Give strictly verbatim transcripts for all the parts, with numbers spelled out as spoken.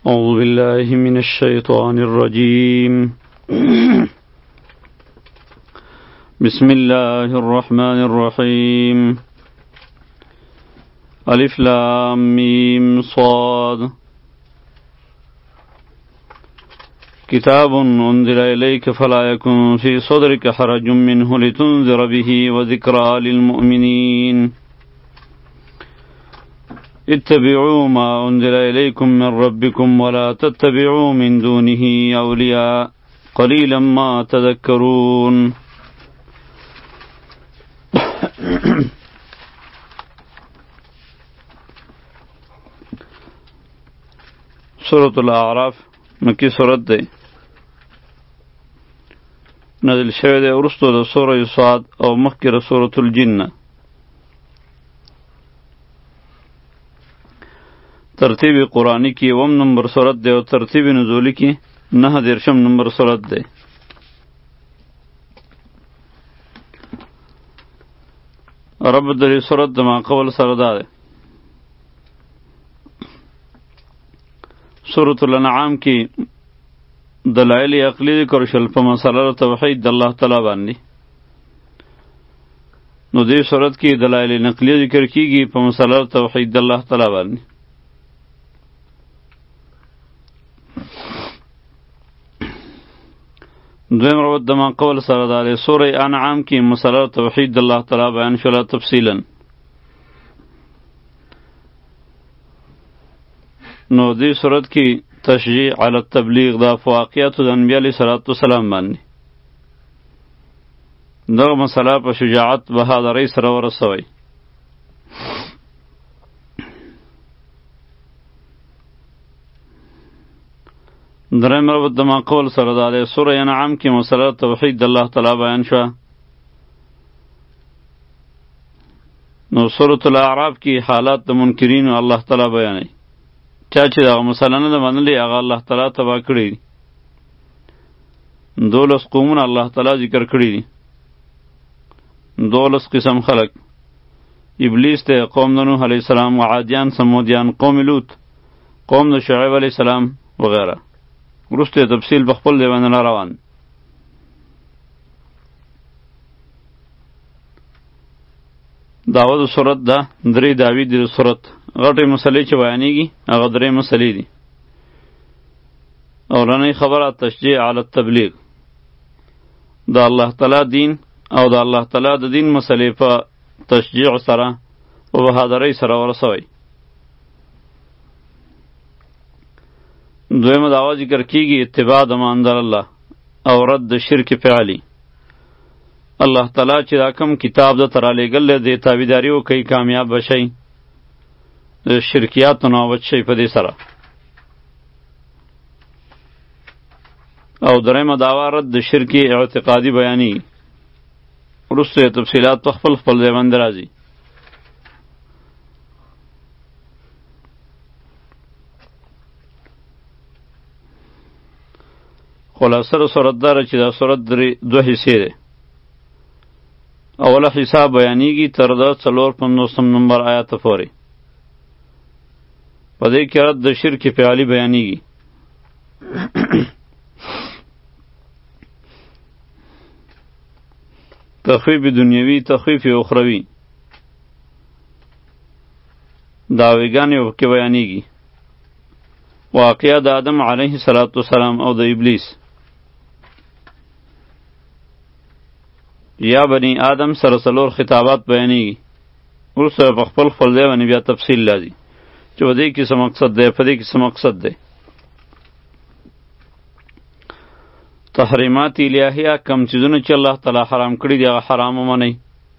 أعوذ بالله من الشيطان الرجيم بسم الله الرحمن الرحيم ألف لام ميم صاد كتاب أنزل إليك فلا يكن في صدرك حرج منه لتنذر به وذكرى للمؤمنين اتبعوا ما أنزل إليكم من ربكم ولا تتبعوا من دونه أولياء قليلا ما تذكرون سورة الأعراف مکی سورت ده نزل شوه ده ورستو ده سورة صاد او مخکر سورة الجن ترتیب قرآنی کی وم نمبر سورت ده و ترتیب نزولی کی نه درشم نمبر سورت ده رب دلی سورت ده ما قول سرده ده سورة الانعام کی دلائل عقلی ذکر شل په مسله توحید الله تعالی باندې نو دې سورت کی دلائل نقلی ذکر کیږي په مسله توحید الله تعالی باندې دویم روت دما قول سره ده سوره انعام کی مسله توحید الله تعالی بیان شوله تفصیلا نو دی صورت کی تشجیع علی التبلیغ دا فواقیات د انبیاء علیه صلوات و سلام باندې دغه مسله په شجاعت بهادرۍ سره ورسوي دریم ربط د ما قول سره دا سوره انعام کی مسله توحید د الله تعالی بیان شوه نو سوره الاعراف کی حالات د منکرین الله تعالی بیانوي چا چې دغه مسله نه ده منلې هغه الله تعالی تباه کړي دي دولس قومونه الله تعالی ذکر کړي دي دولس قسم خلق ابلیس ته قوم د نوح علیه السلام و عادیان سمودیان قوم لوط قوم د شعیب علیه السلام وغیره وروسته تفصیل په خپل دی باندې روان داود صورت ده درې داوی د صورت غټې مسلې چې بیانېږي هغه درې مسلې دي اولنۍ خبره تشجیع علی التبلیغ د الله تعالی دین او د الله تعالی د دین مسلې په تشجیع سره او بهادرۍ سره ورسوي دویمه دعوه ذکر کیږي اتباع د ما انزل الله او رد شرک فعلی الله تعالی چې دا کوم کتاب د ترالیګل دی تابعداري وکړي کامیاب بشئ شرکیات نه بچ شي په دې سره او درېمه دعوا رد د شرکی اعتقادي بیانې وروسته تفصیلات په خپل خپل ځای باندې راځي خلاصه صورت داره چې دا صورت دوه حصې ده اوله حصه بیانېږي تر د څلور پنځوسم نمبر آیاته پورې په دې کې رد د شرک فعلی بیانېږي تخویف دنیوي تخویف اخروی دعویګانې پکې بیانېږي واقعه د آدم علیه السلام او د ابلیس یا بنی آدم سره څلور خطابات بیانېږي وروسته په خپل خپل ځای باندې بیا تفصیل راځي چې په دې کې څه مقصد دی په دې کې څه مقصد دی تحریمات الهیه کم څیزونه چې الله تعالی حرام کړي دي هغه حرام ومنئ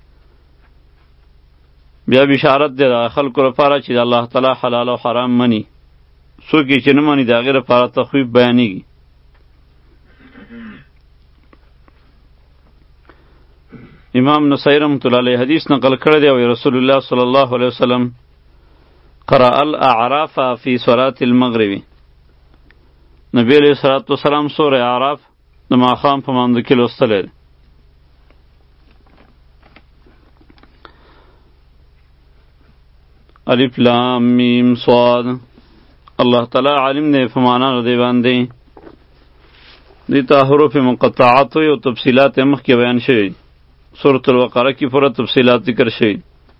بیا بشارت دی د خلکو لپاره چې د الله تعالی حلال او حرام مني څوک یې چې نه مني د هغې لپاره تخویف بیانېږي امام نسائی رحمت الله علیه حدیث نقل کړی دی او رسول الله صلی الله علیه وسلم قرأ الاعراف فی صلاة المغرب نبی علیه الصلاة والسلام سوره اعراف د ماښام په مانځه کې لوستلی دی الف لام میم صاد الله تعالی عالم دی په معنا دی باندې. دې ته حروف مقطعات او تفصیلات مخکې بیان شوي. سورۃ البقره کې پوره تفصیلات ذکر شوي.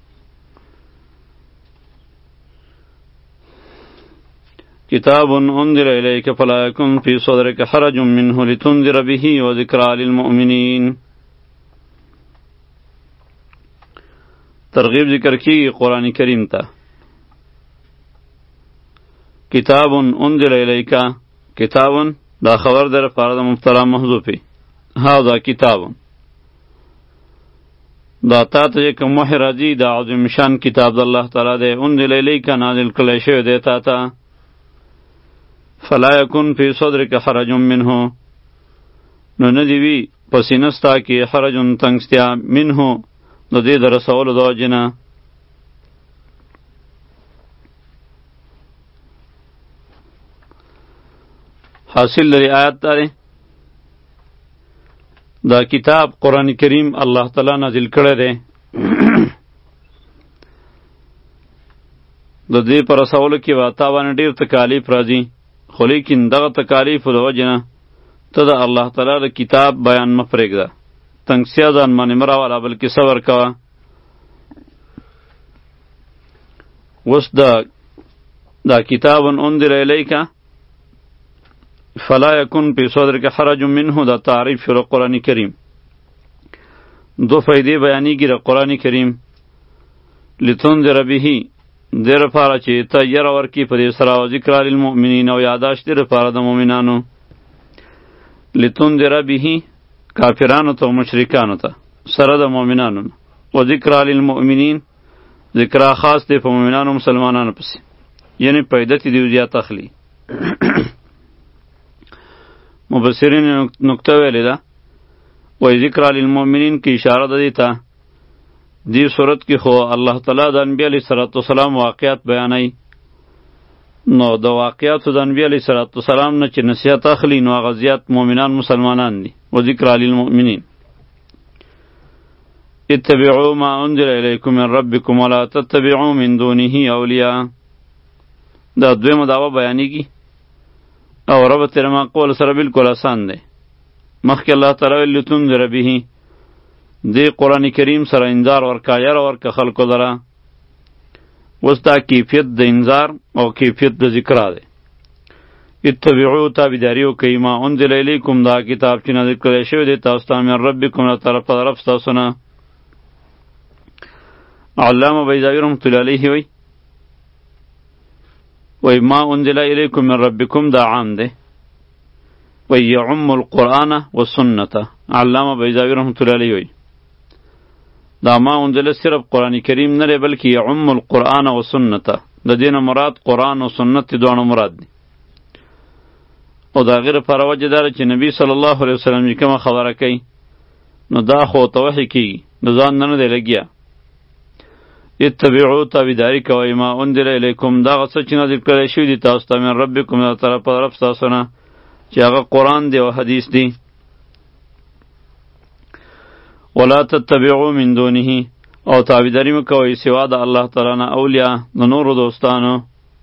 کتاب انزل الیک فلا یکن فی صدرک حرج منه لتنذر به وذکری للمؤمنین. ترغیب ذکر کی قرآن کریم تا. کتاب انزل الیک، کتاب دا خبر در پاره د مبتلا محذوفی. هذا کتاب دا تا ته کوم وحی راځي دا عظیم شان کتاب د الله تعالی دی. انزل الیک نازل کړی شوی دی تا ته. فلا یکن فی صدرک حرج منه، نو نه دی وي په سینه ستا کې حرج تنګستیا منه د دې د رسولو د وجې نه. حاصل لري آیات داره دا کتاب قرآن کریم الله تعالی نازل کړی دی د دې پر رسولو کې واتا باندې ډېر تکالیف راځي، خو لیکن دغه تکالیفو د وجې نه ته د الله تعالی د کتاب بیان مه پرېږده، تنګسیا ځان باندې مه راوله، بلکې صبر کوه. اوس دا دا کتاب انزل الیک فلا یکن فی صدرک حرج منه دا تعریف شروع قرآن کریم. دو فائدې بیانېږي د قرآن کریم. لتنذر به، دې لپاره چې ته یره ورکړي په دې سره، او ذکر للمؤمنین، او یاداشت دې لپاره د مؤمنانو. لتنذر به کافرانو ته او مشرکانو ته سره د مؤمنانو، و ذکر للمؤمنین ذکر خاص دی په مؤمنانو مسلمانانو پسې، یعنی پیدت دی زیات اخلي. مبصرین نکته ویلې ده وای ذکر للمؤمنین کی اشاره ده دیتا. دی صورت کې خو الله تعالی د انبیاء علیه الصلاۃ والسلام واقعات بیانوي، نو د واقعاتو د انبیاء علیه الصلاۃ والسلام نه چې نصیحت اخلي نو هغه زیات مؤمنان مسلمانان دي. و ذکر للمؤمنین اتبعوا ما انزل الیکم من ربکم ولا تتبعوا من دونه اولیاء. دا دویمه دعوه بیانېږي او رب تیرے ما قول سره بالکل آسان دی. مخکې الله تعالی ویل لتنذر به، دی قرآن کریم سره انذار ورکا، یره ورکا خلکو لره. اوس دا کیفیت د انذار او کیفیت د ذکر دی. اتبعوا تابعداري وکئ ما انزل الیکم، دا کتاب چې نازل کړی شوی دی تاسو ته من ربکم له طرفه د رب ستاسو نه. علامه بیضاوي رحمة الله علیه وی وی ما انزل الیکم من ربکم دا عام ده، وی یعم القرآن و سنت. علامه بیضاوی رحمة الله علیه وی دا ما انزل صرف قرآن کریم نه بلکې یعم القرآن و سنت، د دین مراد قرآن و سنت دوانو مراد دی. او دا غیر پر وجه داره چې نبی صلی الله علیه وسلم چې کومه خبره کوي نو دا خو توحی کیږي، د ځان نه نه دی لګیا. اتبعوا تابعداري کوئ ما انزل الیکم، دا هغه څه چې نازل کړی شوي دي تاسو ته من ربکم له طرفه د رب ستاسو نه، چې هغه قرآن دی او حدیث دی. ولا تتبعوا من دونه، او تابعداري مه کوئ سوا د الله تعالی نه اولیاء، د نورو دوستانو.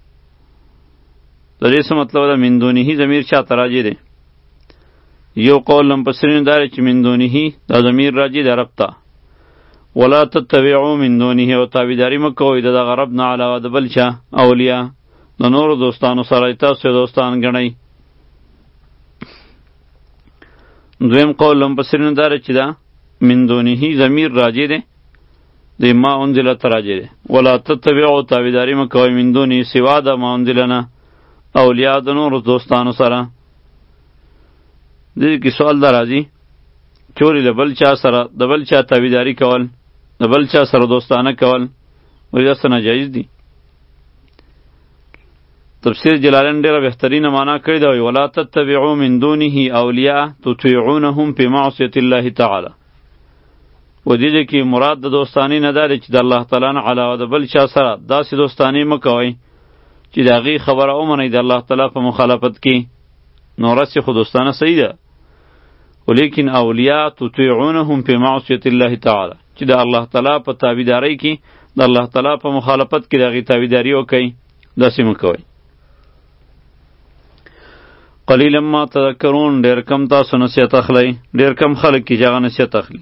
د دې څه مطلب ده؟ من دونه ضمیر چا ته راجع دی؟ یو قول مفسرین دا دی چې من دونه دا ضمیر راجع دی رب ته. ولا تتبعوا من دونه، او تابعداري مه کوئ د دغه رب نه علاوه د بل چا اولیاء، د نورو دوستانو سره تاسو دوستان ګڼئ. دویم قول مفسرین دا دی چې دا من دونه ضمیر راجع دی د ما انزل ته راجع دی. ولا تتبعوا تابعداري مه کوئ من دونه سوا د ما انزل نه اولیاء، د نورو دوستانو سره. دې کې سوال دا راځي چې ولې د بل چا سره د بل چا تابعداري کول، د بل چا سره دوستانه کول ولې دا څه ناجایز دي؟ تفسیر جلالین ډیره بهترینه معنا کړې ده، ولا تتبعوا من دونه اولیاء تطیعونهم فی معصیة الله تعالی. و دې کې مراد د دوستانی نه ده چې د الله تعالی نه علاوه د بل چا سره داسې دوستانی مه کوئ چې د هغې خبره ومنئ د الله تعالی په مخالفت کې. نو رسې خو دوستانه صحیح ده، ولیکن اولیاء تطیعونهم فی معصیة الله تعالی، چې د الله تعالی په تابعدارۍ کې د الله تعالی په مخالفت کې د هغې تابعداري وکئ، داسې مه کوئ. قلیلا ما تذکرون، ډیر کم تاسو نصیحت اخلی، ډیر کم خلک کی چې هغه نصیحت اخلی.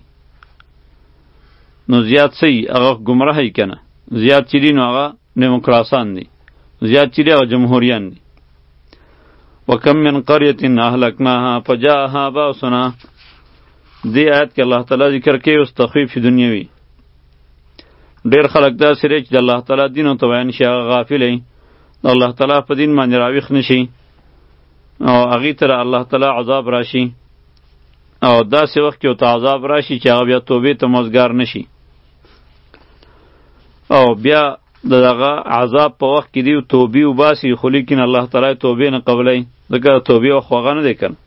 نو زیات سی هغه گمراهی کنه، زیات چې دي نو هغه دیموکراسان دي، زیات چې دي هغه جمهوریان دي. وکم من قریة اهلکناها فجاءها باسنا، دی آیت کې الله تعالی ذکر کوي اوس تخفیف دنیوي. ډیر خلک داسې دی چې د الله تعالی دین ورته بیان شي هغه غافل وي، د الله تعالی په دین باندې راویښ نشي او هغې ته د الله تعالی عذاب راشي، او داسې وخت کې ورته عذاب راشي چې هغه بیا توبې ته موزګار نشي، او بیا د دغه عذاب په وخت کې دی توبې وباسي، خو لیکن الله تعالی توبې نه قبلوي، ځکه توبې وخت خو هغه نه دی کنه.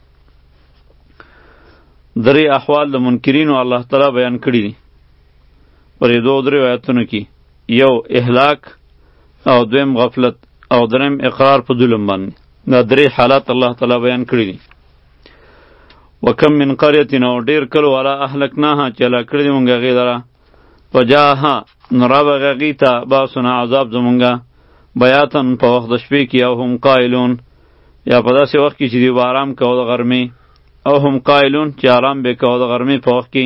درې احوال د منکرینو الله تعالی بیان کړي دي پر دو درې آیاتونو کې، یو اهلاک او دویم غفلت او دریم اقرار په ظلم باندې. دا درې حالات الله تعالی بیان کړي دي. وکم من قریة، او ډیر کلو والا اهلکناها چې هلاک کړي دي مونږ هغې لره، فجاءها نو راغی هغې ته باسنا عذاب زمونږه، بیاتن په وخت د شپې کې، او هم قایلون یا په داسې وخت کې چې دوی به آرام کوه د غرمې، او هم قایلون چې آرام به کوه د غرمې په وخت کې.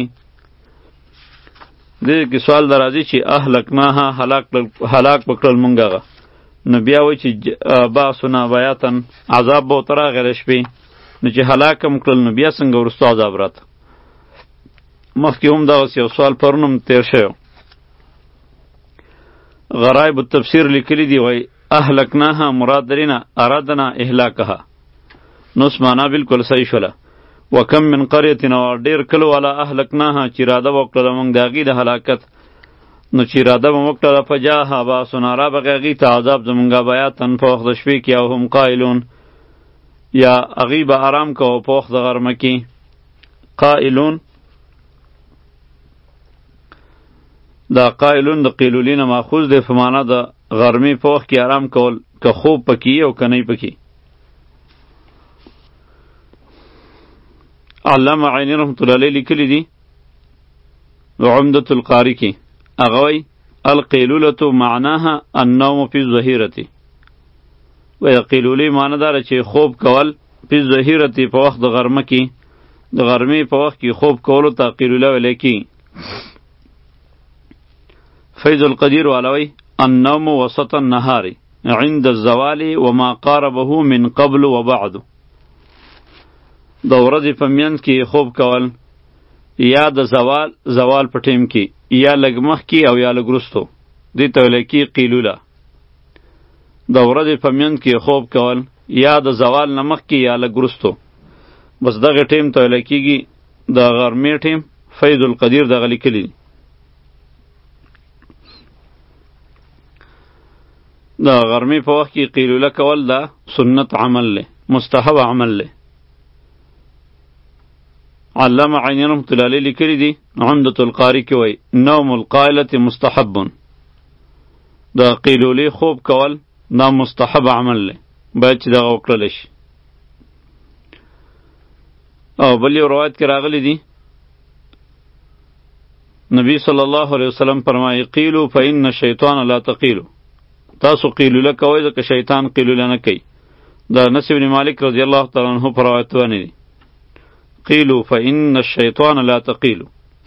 دې کې سوال در راځي چې اهلکناها هلاک به کړل مونږ هغه، نو بیا وایي چې باسنا بیاتن عذاب به ورته راغی د شپې، نو چې هلاک هم کړل نو بیا څنګه وروسته عذاب راته. مخکې هم دغسې یو سوال پرون هم تیر شوی. غرایب التفسیر لیکلی دی وای اهلکناها مراد درینه ارادنا اهلاکها، نو معنا بالکل صحیح شوله. وکم من قریة، او ډیر کلو والا اهلکناها چې اراده وکړله موږ د هغې د هلاکت، نو چې اراده به وکړله فجاءها باسنا راغی هغې ته عذاب زمونږه بیاتن په وخت د شپې کې، او هم قایلون یا هغې به آرام کوه په وخت د غرمه کې. قایلون دا قایلون د قیلولین ماخوذ دی په معنا د غرمې په وخت کې آرام کول، که خوب پکې او که نه پکې. علامه عینی رحمت الله علیه لیکلی دی عمدة القاری کې، هغه وایي القیلولة معناها النوم فی الظهیرة، وایي قیلولې معنی داره چې خوب کول فی الظهیرة په وخت د غرمه کې، د غرمې په وخت کې خوب کولو ته قیلوله ویلی کېږي. فیض القدیر والوی النوم وسط النهار عند الزوال وما قاربه من قبل و بعد، د ورځې په منځ کې خوب کول یا د زوال زوال په ټیم کې یا لږ مخکې او یا لږ وروستو، دې ته ویلی کېږي قیلوله. د ورځې په منځ کې خوب کول یا د زوال نه مخکې یا لږ وروستو، بس دغه ټیم ته ویلی کېږي د غرمې ټیم. فیض القدیر دغه لیکلی دی. د غرمې په وخت کې قیلوله کول دا سنت عمل له، مستحب عمل له. علامه عینی رحمت الله علیه لیکلی دی عمدة القاری کې وایي نوم القائلة مستحب، د قیلولې خوب کول دا مستحب عمل له، باید چې دغه وکړلی شي. او بل یو روایت کې راغلی دی نبی صلی الله علیه وسلم فرمایي قیلو فإن الشیطان لا تقیلو، تاسو قیلوله کوئ ځکه شیطان قیلوله نه کوي. د انس بن مالک رضی الله تعالی عنه په روایت باندې دی قیلو فإن الشیطان لا تقیلو.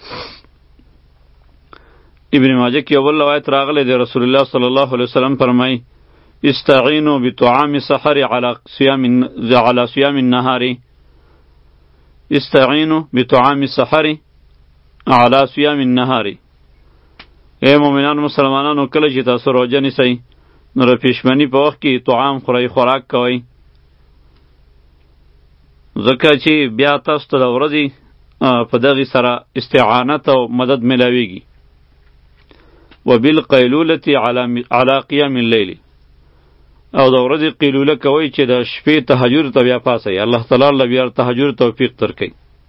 ابن ماجه کې اول روایت راغلی دی رسول الله صلی الله علیه وسلم فرمایي استعینوا بطعام السحر على صيام على صيام النهار، استعینوا بطعام السحر على صيام النهار. اے مومنان مسلمانانو کله چې تاسو روژه نیسئ نو د پیشمني په وخت کې طعام خورئ، خوراک کوئ، ځکه چې بیا تاسو ته د ورځې په دغې سره استعانت او مدد میلاویږي. وبالقیلولة علی قیام اللیل، او د ورځې قیلوله کوئ چې د شپې تهجد ته بیا پاڅئ، الله تعالی له بیا تهجد توفیق درکوي.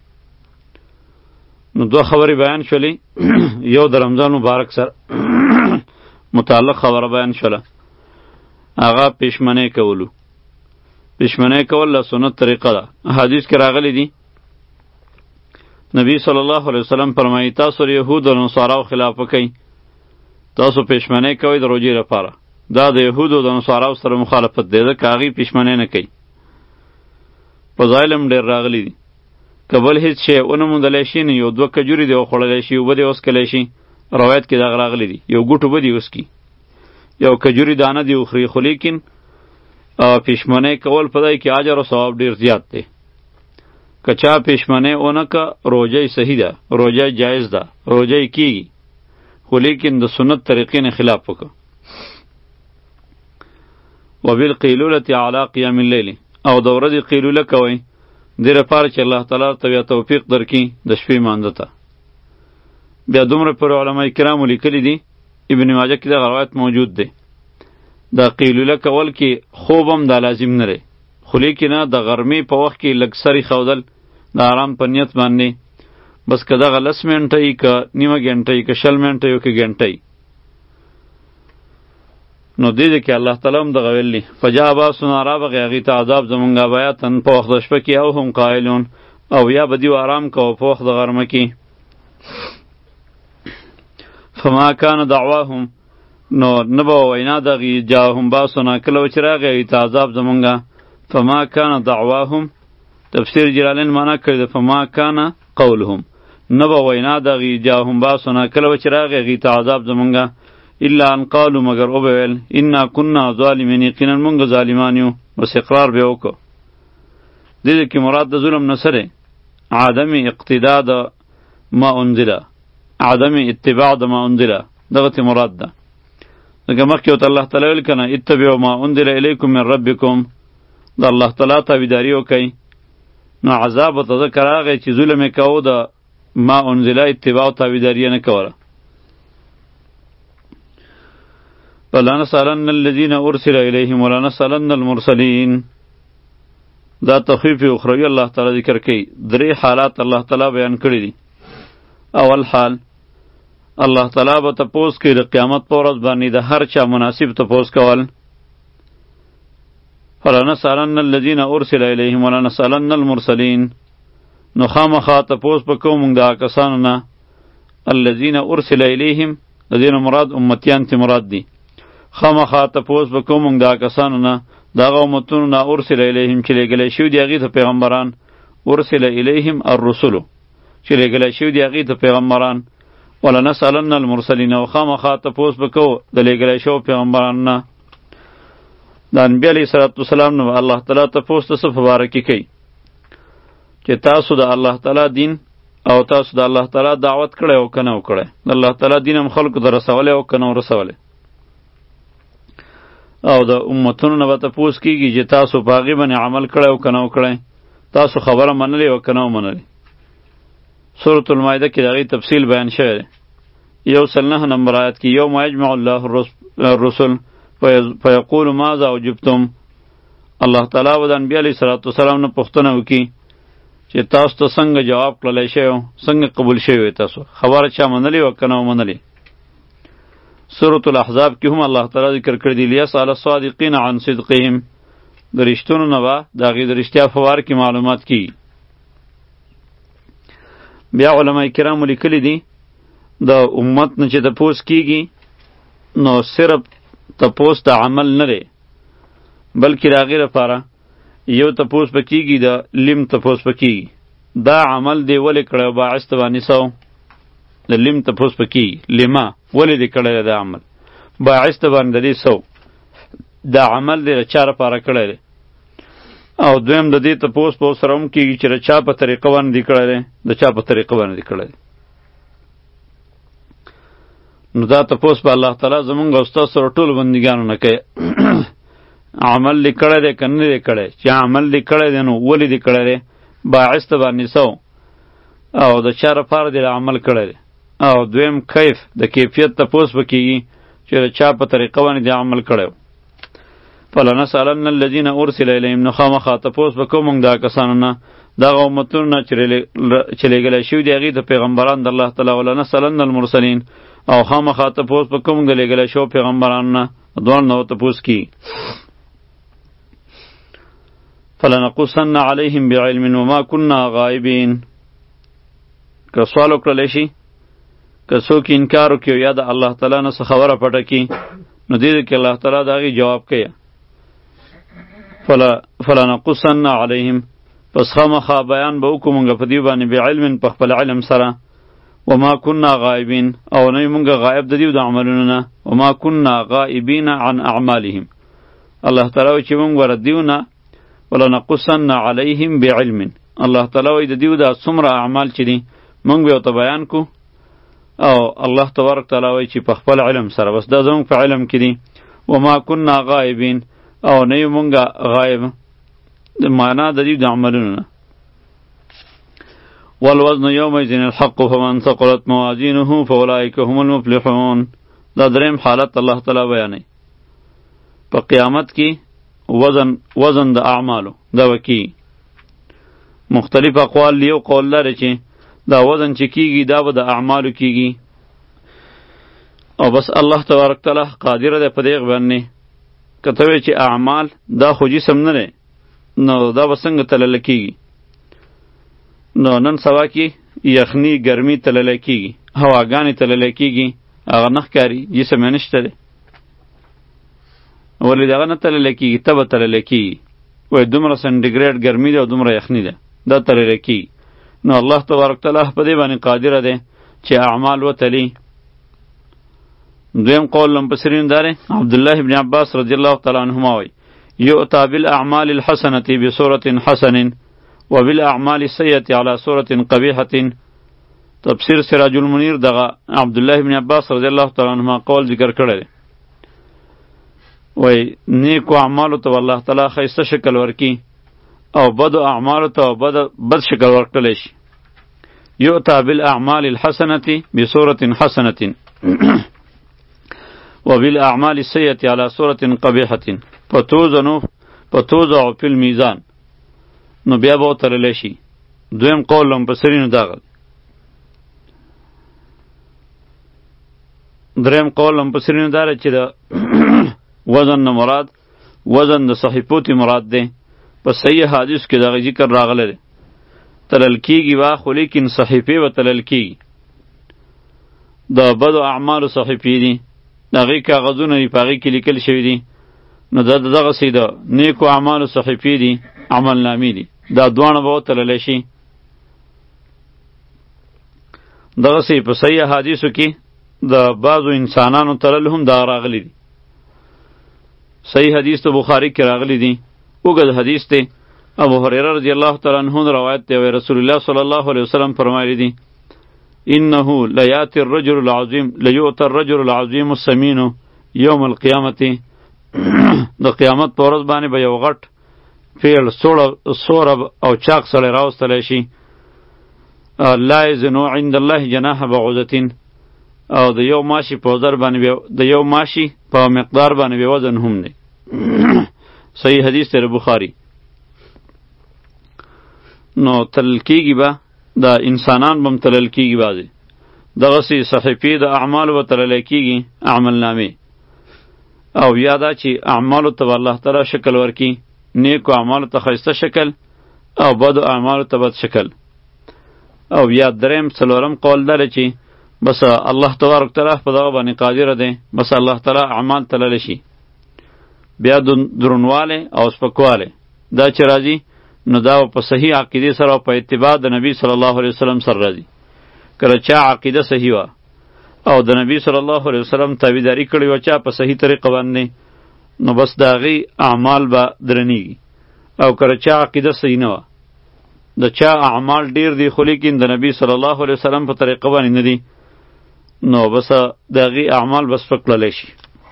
نو دوه خبرې بیان شولې، یو د رمضان مبارک سره متعلق خبره بیان شوله، هغه پیشمنی کولو. پیشمنی کول له سنت طریقه ده. حدیث کې راغلی دی نبی صلی الله علیه وسلم فرمایي تاسو د یهودو او نصاراو خلاف وکئ، تاسو پیشمنی کوئ د روژې لپاره، دا د یهودو او د نصاراو سره مخالفت دی، ځکه هغوی پیشمنی نه کوي. فضایل هم ډېر راغلي دي. که بل هېڅ شی ونه موندلی شي نو یو دوه کجورې دې وخوړلی شي، اوبه دې وڅښلی شي. روایت کې دغه راغلی دي، یو ګوټ اوبه دې وڅکي، یو کجوري دانه دې وخوري. خو لیکن پیشمنۍ کول په دای کې اجر او ثواب ډېر زیات دی. که چا پیشمنۍ ونه که روژه یې صحیح ده، روژه یې جایز ده، روژه یې کېږي، خو لیکن د سنت طریقې نه خلاف وکړه. وبالقیلولة علی قیام اللیل، او د ورځې قیلوله کوئ دې لپاره چې الله تعالی ته بیا توفیق درکړي د شپې مانځه ته. بیا دومره پر علماء کرامو لیکلي دي، ابن ماجه کې دغه روایت موجود دی. دا قیلوله کول کې خوب هم دا لازم نه دی، خو لیکن د غرمې په وخت کې لږ سری ښودل د آرام په نیت باندې، بس که دغه لس منټه یي که نیمه ګنټه یي که شل منټه یي که ګنټه یي، نو دې دې کې الله تعالی هم دغه ویلي فجاء باسنا راغی هغې ته عذاب زمونږ بیاتن په وخت د شپه کې او هم قایلون، او یا به دوی آرام کوه په وخت د غرمه کې. فما کان دعواهم، نو نه به وینا دغې جاءهم باسنا کله و چې راغی هغې ته عذاب زمونږه. فما کان دعواهم، تفسیر جلالین معنا کړی ده فما کان قولهم، نه به وینا دغې جاءهم باسنا کله و چې راغی هغې ته عذاب زمونږه، الا ان قالو مگر او بویل انا كنا ظالمین، یقینا مونږ ظالمان یو، بس اقرار به وکړو. دې دې کې مراد د ظلم نه څه دی؟ عدم اقتداء د ما انزله، عدم اتباع د ما انزله، دغه ته مراد ده. لکه مخکې ورته الله تعالی ویل که نه اتبعوا ما انزل الیکم من ربکم، د الله تعالی تابعداري وکئ. نو عذاب ورته ځکه راغی چې ظلم یې کوو د ما انزله اتباع او تابعداري یې نه کوله. فلنسألن الذين أرسل إليهم ولنسألن المرسلين، دا تخفیف اخروی الله تعالی ذکر کوي. درې حالات الله تعالی بیان کړي دي. اول حال الله تعالی به تپوس کوي د قیامت په ورځ باندې د هر چا مناسب تپوس کول. فلنسألن الذين أرسل إليهم ولنسألن المرسلين، نو خامخا تپوس به کوو موږ د هغه کسانو نه الذين أرسل إليهم، د دې نه مراد امتیان ته مراد دي. خامخا تپوس به کوو موږ د هغه کسانو نه د هغه امتونو نه ارسل الیهم چې لېږلی شوي دي هغې ته پیغمبران، ارسل الیهم الرسلو چې لېږلی شوي دي هغې ته پیغمبران. ولنسألن المرسلین، او خامخا تپوس به کوو د لېږلی شوو پیغمبرانو نه. د انبیا علیه صلات وسلام نه الله تعالی تپوس د څه په باره کې کوي چې تاسو د الله تعالی دین او تاسو د الله تعالی دعوت کړی او که نه و کړی، د الله تعالی دین هم خلکو ته رسولی او که نه و رسولی. او د امتونو نه به تپوس کېږي چې تاسو په هغې باندې عمل کړی او که نه و کړی، تاسو خبره منلې او که نه و منلې. سورة المائده کې د هغې تفصیل بیان شوی دی. یو سل نه نمبر آیت کې یوم یجمع الله الرسل فیقول ماذا اجبتم، الله تعالی به د انبیا علیه صلات وسلام نه پوښتنه وکړي چې تاسو ته څنګه جواب کړلی شوی و، څنګه قبول شوی وی، تاسو خبره چا منلې او که نه و منلې. سورة الاحزاب کې هم الله تعالی ذکر کړی دی لیسأل الصادقین عن صدقهم، د رښتونو نه به د هغې د رښتیا په باره کې معلومات کیږي. بیا علما کرامو لیکلي دي د امت نه چې تپوس کیږي نو صرف تپوس د عمل نه دی، بلکې د هغې لپاره یو تپوس به کیږي د لم تپوس به کیږي دا عمل دی ولې کړی باعث ته باندې سو د لم تپوس به کیږي لما ولې دی کړی دا عمل باعث ته باندې دی سو دا عمل دی د چا لپاره کړی دی. او دویم د دې تپوس په سره هم کیږي چې د چا په طریقه باندې دی کړی دی، د چا په طریقه باندې دی کړی دی. نو دا تپوس به الله تعالی زمونږ او ستاسو سره ټولو بندګانو نه کوي عمل دی کړی دی که نه دی کړی، چې عمل دی کړی دی نو ولې دی کړی دی، باعث ته باندې سو او د چا لپاره دی عمل کړی دی. او دویم کیف د کیفیت تپوس به کیږي چې د چا په طریقه باندې دی عمل کړی. فلنسألن الذین ارسل الیهم، نو خامخا تپوس به کوو موږ دغه کسانو نه دغه امتونو نه چې لېږلی شوي دي هغې ته پیغمبران د الله تعالی. ولنسألن المرسلین، او خامخا تپوس به کوو موږ د لېږلی شوو پیغمبرانو نه، دواړو نه تپوس کیږي. فلنقصن علیهم بعلم وما كنا غائبین، که سوال وکړلی شي که څوک انکار وکړي یا د الله تعالی نه څه خبره پټه کړي نو دې کې الله تعالی د هغې جواب کوي. فلنقصن علیهم، پس خامخا بیان به وکړو مونږ په دې باندې بعلم په خپل علم سره وما كنا غائبین او نه مونږ غائب د دیو د عملونو نه وما كنا غائبین عن اعمالهم الله تعالی چې مونږ ور دیونه ولنقصن علیهم بعلم الله تعالی د دیو د څومره اعمال چې دي مونږ به ته بیان کو او الله تبارک تعالی وایي چې په خپل علم سره بس دا زموږ په علم کې دي وما كنا غائبین او نه مونږ غائب د معنا د دې د عملونو نه والوزن یومئذ الحق فمن ثقلت موازینه فاولئک هم المفلحون دا دریم حالت الله تعالی بیانوي په قیامت کې وزن وزن د اعمالو دا وکی مختلف اقوال لیو قول لري چې دا وزن چې کیږي دا به د اعمالو کیږي او بس الله تبارک تعالی قادر دی په دې باندې کته وی چې اعمال دا خو جسم نه نه نو دا به څنګه تلل کیږي نو نن سبا کې یخنی ګرمي تلل کیږي هواګانې تلل کیږي هغه نه ښکاري جسم یې نشته دی ولې دغه نه تلل کیږي ته به تلل کیږي وایي دومره سنټیګریډ ګرمي ده او دومره یخني ده دا تلل کیږي نو الله تبارک تعالی په دې باندې قادر دی چې اعمال وتلی دویم قول لمپسرین داره عبدالله ابن عباس رضی الله تعالی عنهما وایي یؤتی بالاعمال الحسنة بصورة حسن وبالاعمال السیئة على صورة قبیحة تفسیر سراج المنیر دغه عبدالله ابن عباس رضی الله تعالی عنهما قول ذکر کړی دی وای نیکو اعمالو ته الله تعالی ښایسته شکل ورکی او بدو اعمالو ته بد بد شکل ورکړلی شي یؤتی بالاعمال الحسنة بصورة حسنة وبالاعمال السیئة على صورة قبیحة پتوزنو پتوزعو فی المیزان نو بیا به وتللی شي دویم قول لمپسرینو دغه دریم قول لمپسرینو داره چې د وزن نه مراد وزن د صحیفو تی مراد دی په صحیح حدیث کې دغه ذکر راغلی دی تلل کیږي وا خو لیکن صحیفې به تلل کیږي د بدو اعمالو صحیفې دي د هغې کاغذونه دي په هغې کې لیکل شوي دي نو دا دغسې د نیکو اعمالو صحیفې دي عملنامې دي دا دواړه به وتللی شي دغسې په صحیح حدیثو کې د بعضو انسانانو تلل هم دا راغلی دي صحیح حدیث تو بخاری کې راغلی دي اوږد حدیث دی ابو هریره رضی الله تعالی عنه روایت دی وی رسول الله صلی الله علیه وسلم فرمایلی دي انه لیاتی الرجل العظیم لیؤتی الرجل العظیم السمین یوم القیامت د قیامت په ورځ باندې به یو غټ فعل سورب او چاق سړی راوستلی شي لا یزنو عند الله جناح بعوضة او د یو ماشي په وزر باندې د یو ماشي په مقدار باندې به وزن هم دی صحیح حدیث دی بخاری نو تلل کیږي به د انسانان بم تلل کیږي بعضې دغسې صحیفې د اعمالو به تللی کیږي عملنامې او یا دا چې اعمالو ته به الله تعالی شکل ورکي نیکو اعمالو ته ښایسته شکل او بدو اعمالو ته بد شکل او یا دریم څلورم قول داره چې بس الله تبارک تعالی په دغه باندې قادر دی بس الله تعالی اعمال تللی شي بیا درونواله او سپکواله دا چې راځي نو دا په صحیح عقیده سره او په اتباع د نبی صلی الله علیه وسلم سره راځي کله چا عقیده صحیح وه او د نبی صلی الله علیه وسلم تابعداري کړې وه چا په صحیح طریقه باندې نو بس د هغې اعمال به درنیږي او کله چا عقیده صحیح نه وه د چا اعمال ډیر دي خو لیکن د نبی صلی الله علیه وسلم په طریقه باندې نه دي نو بس د هغې اعمال بس پکړلی شي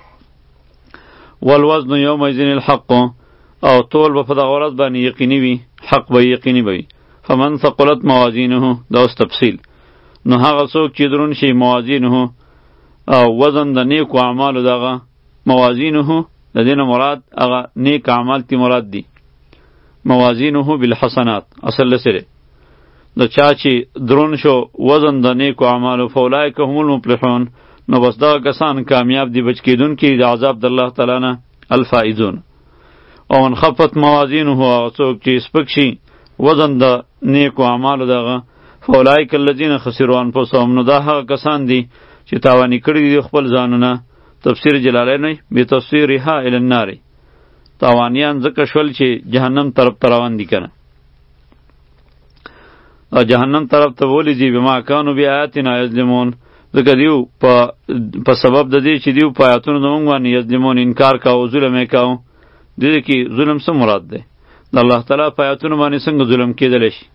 والوزن یومئذ الحق او طول به په دغه ورځ باندې یقیني وي حق به یقیني به وي فمن ثقلت موازینه دا اوس تفصیل نو هغه څوک چې درون شي موازینه او وزن د نیکو اعمالو دغه موازینه د دې نه مراد هغه نیک اعمال تی مراد دي موازینه بالحسنات اصل لسره د چا چې درون شو وزن د نیکو اعمالو فاولئک هم المفلحون نو بس دغه کسان کامیاب دي بچ کیدونکي د عذاب د الله تعالی نه الفائزون او من خفت موازینه هغه څوک چې سپک شي وزن د نیکو اعمالو دغه فاولئک الذین خسروا انفسهم نو دا هغه کسان دي چې تاواني کړي دي خپل ځانونه تفسیر جلالین به تفسیرها الی النار تاوانیان ځکه شول چې جهنم طرف ته روان دي کنه او جهنم طرف ته ولی ځي بما کانوا بآیاتنا یظلمون ځکه دیو په په سبب د دې چې دیو په آیاتونو زموږ باندې یظلمون انکار کاوه ظلم یې کاوه. دې کې ظلم څه مراد دی؟ د الله تعالی په آیاتونو باندې څنګه ظلم کېدلی شي؟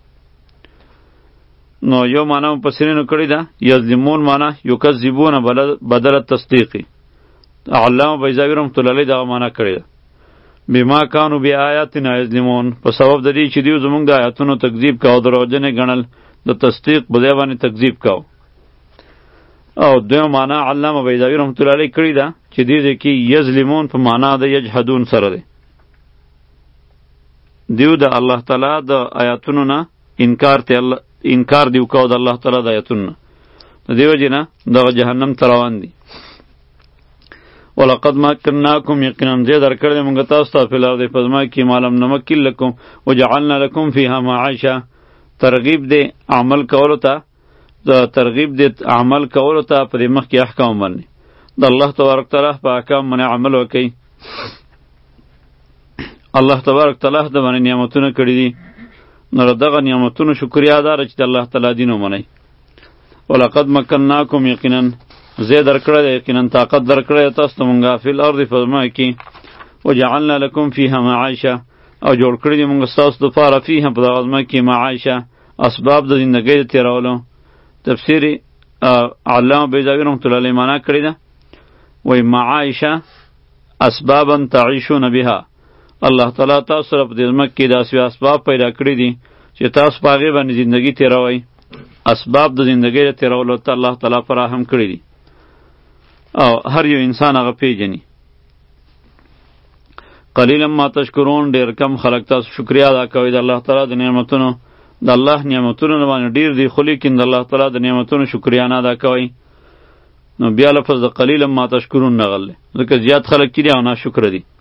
نو یو معنا مفسرینو کړې ده یظلمون معنا یکذبون بدل التصدیقی. علامه بیضاوی رحمة الله علیه دغه معنا کړې ده بما کانوا بآیاتنا یظلمون، په سبب د دې چې دیو زموږ د آیاتونو تکذیب کاوه، دروغجن یې ګڼل، د تصدیق په ځای باندې تکذیب کاوه. او دویم معنا علامه بیضاوی رحمة الله علیه کړې ده چې دې ځای کې یظلمون په معنا د یجحدون سره دی. دیو د الله تعالی د آیاتونو نه انکار ته الله انکار دیو کاو د الله تعالی د آیاتونو نه. دیو جنا دغه جهنم ته روان دي. ولقد مکناکم یقینا زه درکړې مونږ تاسو ته په لارې پزما کې مالم نمکل لكم وجعلنا لكم فيها معاشا. ترغیب دی عمل کولو ته، د ترغیب دی عمل کولو ته په مخ کې احکام باندې د الله تبارک تعالی په احکام باندې عمل وکړي. الله تبارک تعالی د باندې نعمتونه کړی دي، نو دغه نعمتونو شکریا ادا چې د الله تعالی دین ومنئ. ولقد مکناکم یقینا زه درکړی دی، یقینا طاقت درکړی تاسو ته مونږه فی الارض په ځمکه کې وجعلنا لکم فیها معاشا، او جوړ کړی دی مونږ ستاسو دپاره فیها په دغه ځمکه کې معاشا اسباب د زندګۍ د تېرولو. تفسیر علامه بیضاوی رحمة الله علیه معنا کړې ده وایي معاشا اسبابا تعیشون بها. الله تعالی تاسو سره په دې ځمکه کې داسې اسباب پیدا کړي دي چې تاسو په هغې باندې زندګي تېروئ. اسباب د زندګۍ د تېرولو ته الله تعالی فراهم کړي دي او هر یو انسان هغه پیژني. قلیلا ما تشکرون، ډېر کم خلک تاسو شکریا ادا کوئ د الله تعالی د نعمتونو. د الله نعمتونو باندې ډېر دي خو لیکن د الله تعالی د نعمتونو شکریا نه ادا کوئ. نو بیا لفظ د قلیلا ما تشکرون نغلی ځکه زیات خلک چې دي او ناشکره دي.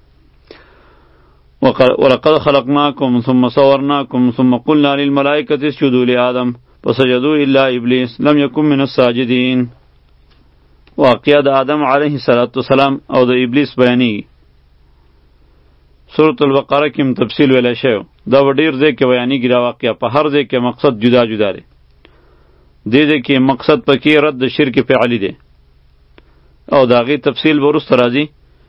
ولقد خلقناکم ثم صورناکم ثم قلنا للملائکة اسجدوا لآدم فسجدوا الا ابلیس لم یکن من الساجدین. واقعه د آدم علیه السلام او د ابلیس بیانیږي. سورة البقره کې تفصیل ویلی شوی، دا به ډېر ځای کې بیانیږي دا واقعه، په هر ځای کې مقصد جدا جدا دی. دې ځای کې مقصد پکې رد د شرک فعلی دی او د هغې تفصیل به وروسته راځي.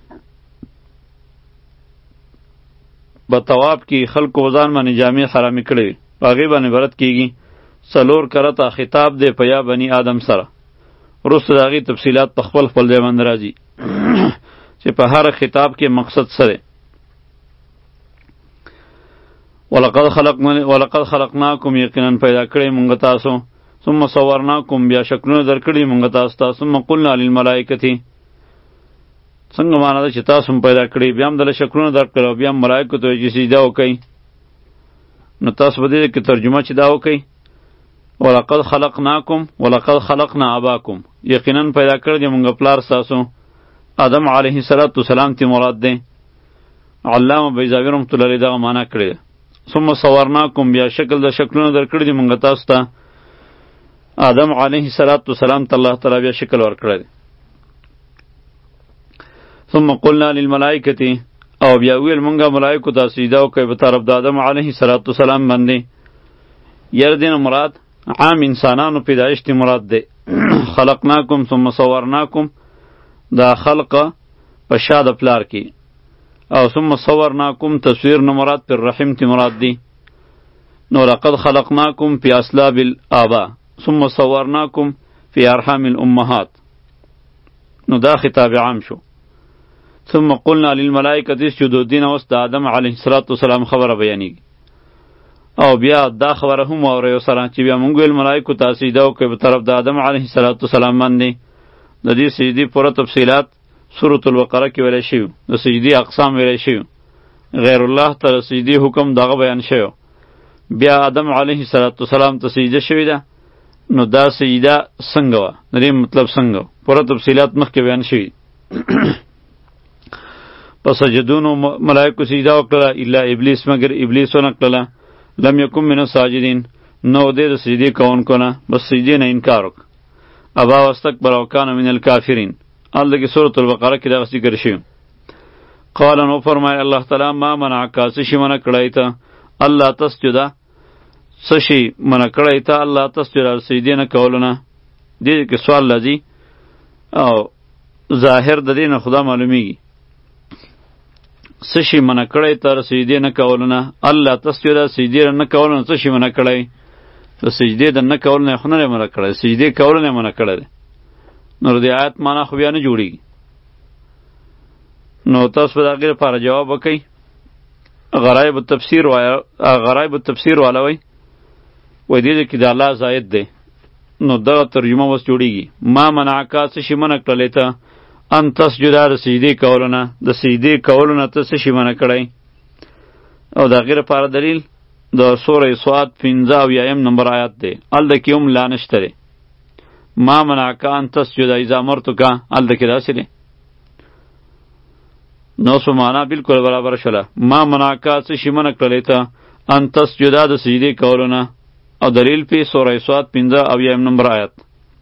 په طواف کې خلکو وځان باندې جامې حرامې کړې وي، په هغې باندې برت کېږي. څلور کرته خطاب دی په یا بني آدم سره. وروسته د هغې تفصیلات په خپل خپل ځای باندې راځي چې په هر خطاب کې مقصد څه دی. ولقد خلقنا ولقد خلقناکم یقینا پیدا کړی مونږ تاسو، ثم صورناکم بیا شکلونه درکړي مونږ تاسو ته، ثم قلنا للملائکة څنګه معنا ده چې تاسو هم پیدا کړي بیا هم دله شکلونه درکړي او بیا هم ملایکو ته وایي چې سجده وکئ. نو تاسو په دې کې ترجمه چې دا وکئ ولقد خلقناکم ولقد خلقنا اباکم، یقینا پیدا کړی دی مونږ پلار ستاسو. آدم علیه السلام تی مراد دی. علامه بیضاوی رحمة الله علیه دغه معنا کړې ده. ثم صورناکم بیا شکل د شکلونه درکړي دي مونږ تاسو ته. آدم علیه السلام ته الله تعالی بیا شکل ورکړی دی. ثم قلنا للملائکة، او بیا ویل مونږه ملائکو ته سجده وکئ په طرف د آدم علیه السلام باندې. یره دین مراد عام انسانانو پیدایش تی مراد دی. خلقناکم ثم صورناکم دا خلق په شا د پلار کې، او ثم صورناکم تصویر نه مراد پر رحم تی مراد دی. نو لقد خلقناکم فی اصلاب الآباء ثم صورناکم فی ارحام الامهات. نو دا خطاب عام شو. ثم قلنا للملائکة اسجدوا، دین اوس د آدم علیه السلام خبره بیانیږي. او بیا دا خبره هم واورئ سره چې بیا مونږ ویل ملایکو ته سجده وکړئ په طرف د آدم علیه السلام باندې. د دې سجدې پوره تفصیلات سورة البقره کې ویلی شوي، د سجدې اقسام ویلی شوي، غیر الله ته د سجدې حکم دغه بیان شوی. بیا آدم علیه السلام ته سجده شوې ده. نو دا سجده څنګه وه، د دې مطلب څنګه، پوره تفصیلات مخکې بیان شوي. په سجدونو ملایکو سجده وکړله الا ابلیس، مگر ابلیس ونه کړله. لم یکن من الساجدین، نو دی د سجدې کوونکو نه، بس سجدې نه انکار وکړ. ابا واستکبر وکان من الکافرین. هلته کې سورة البقره کې دغه ذکر شوی. قال نو فرمایي الله تعالی ما منعک، څه شي منع کړی ته الله تسجده څه شي منع کړی ته الله تسجد د سجدې نه کولو نه. دې کې سوال لځي او ظاهر د دې نه خدا معلومیږي. څه شي منع کړی ته د سجدې نه کولو نه؟ الله تسجد د سجدې نه کولو نه څه شي منع کړی؟ د سجدې د نه کولو نه خو نه منع کړی، سجدې کولو نه منع کړی دی. نو د آیات معنا خو بیا نه جوړیږي. نو تاسو به د هغې لپاره جواب وکئ. غرایب التفسیر وایه، غرایب التفسیر والا وایي وایي دې کې د الله زاید دی. نو دغه ترجمه اوس جوړیږي. ما منعکا څه شي منع کړلی ته ان تسجد د سجدې کولو نه، د سجدې کولو نه ته څه شي منع کړی؟ او د هغې لپاره دلیل د سوره صاد پنځه اویایم نمبر آیات دی. هلته کې هم لا نشته دی. ما منعکا ان تسجد اذا امرتک، هلته کې داسې دی. نو سو معنا بالکل برابر شوله. ما منعکا څه شي منع کړلی ته ان تسجد د سجدې کولو نه، او دلیل پی سوره صاد پنځه اویایم نمبر آیات.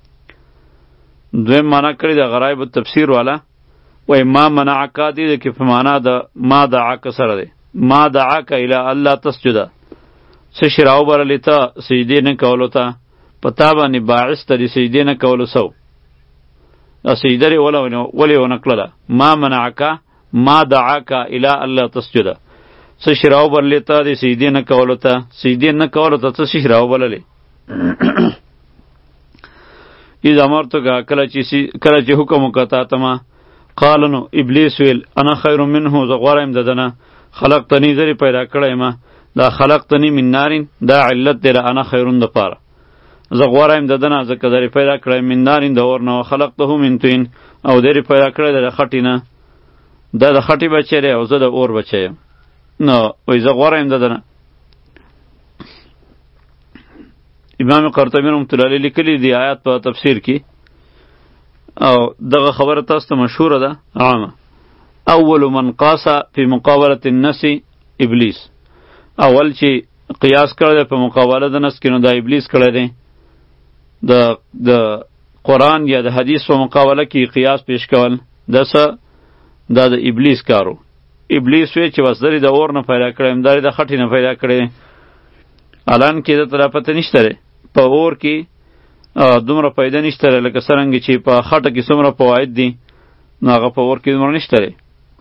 دویم معنا کړی د غرایب التفسیر والا وای ما منعکا دی کې په معنا د ما دعاک سره دی. ما دعاک الی الله تسجد، څه شي راوبرلی ته سجدې نه کولو ته، په تا باندې باعث ته د سجدې نه کولو سو. دا سجده یې ولې ونه کړله؟ ما منعکا ما دعاک الی الله تسجد، څه شي راوبرلی ته د سجدې نه کولو ته، سجدې نه کولو ته څه شي راوبللی؟ اذا امرتک، کله چې کله چې حکم وکړه تا ته ما. قال نو ابلیس ویل انا خیر منه، زه غوره یم د ده نه. خلقتنی زری پیدا کړی ما. دا خلقتنی من نارین دا علت دی انا خیرون دپاره. زه غوره یم د ده نه ځکه زری پیدا کړی من نارین د اور نه، خلقته من طین، او دری پیدا کړی د خټې نه. دا د خټې بچی دی او زه د اور بچی یم. نو وایي زه غوره یم د ده نه. امام قرطبی رحمة الله علیه لیکلی دی آیات په تفسیر کې، او دغه خبره تاسو ته مشهوره ده عامه. اول من قاس فی مقابله النص ابلیس، اول چې قیاس کړی دی په مقابله د نص کې نو دا ابلیس کړی دی. د د قرآن یا د حدیث په مقابله کې قیاس پیش کول دا څه دا د ابلیس کارو. ابلیس وی چې بس دری د اور نه پیدا کړی، دری د خټې نه پیدا کړی. الان کې د طرف پته نشته دی په اور کې دومره پیدا نشته دی لکه څرنګه چې په خټه کې څومره فواید دي، نو هغه په اور کې دومره نشته دی.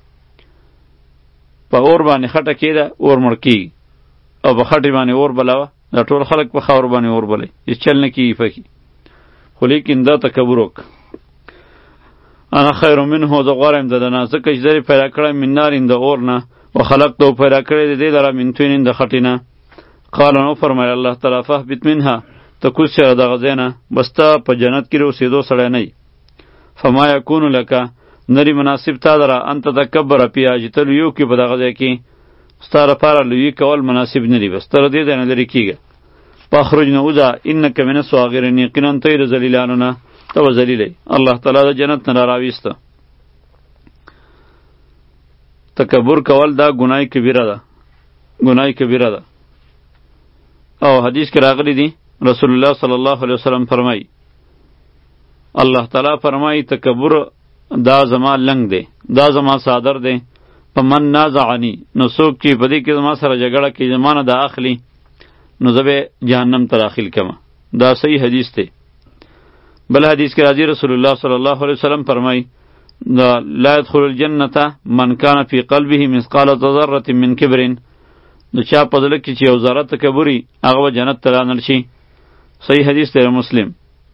په اور باندې خټه کېده اور مړ کېږي، او په خټې باندې اور بلاوه دا ټول خلک په خاور باندې اور بلی، هېڅ چل نه کېږي پکې. خو لیکن دا تکبر وکړه. انا خیر منه، زه غوره یم د ده نه ځکه چې زه پیدا کړی من نارین د اور نه، و خلقته پیدا کړی د دې لره من طینین د خټې نه. قال نو فرمایل الله تعالی فهبط منها، ته کوز شه دغه ځای نه، بس ته په جنت کې د اوسېدو سړی نه یې. فما یکون لک، نری مناسب تا دره ان تتکبر فیها، چې ته لویو کې په دغه ځای کې ستا لپاره لویي کول مناسب نه دي، بس ته له دې ځای نه لرې کېږه. فاخرج نه وځه انک من الصاغرین، یقینا ته یې د ذلیلانو نه، ته به ذلیل یې. الله تعالی د جنت نه راویسته. تکبر کول دا ګناه کبیره ده، ګناه کبیره ده. او حدیث کې راغلی دی رسول الله صلی الله علیه وسلم فرمایي، الله تعالی فرمایي تکبر دا زما لنګ دی، دا زما صادر دی. په من نازعنی، نو څوک چې په دې کې زما سره جګړه کوي زما نه دا اخلي، نو زه به جهنم ته داخل کړم. دا صحیح حدیث دی. بل حدیث کې راځي رسول الله صلی الله علیه وسلم فرمایي لا يدخل الجنة من كان في قلبه مثقال ذرة من كبر، نو چا په زړه کې چې یو ذره تکبر وي هغه به جنت ته رانل شي. صحیح حدیث دی مسلم.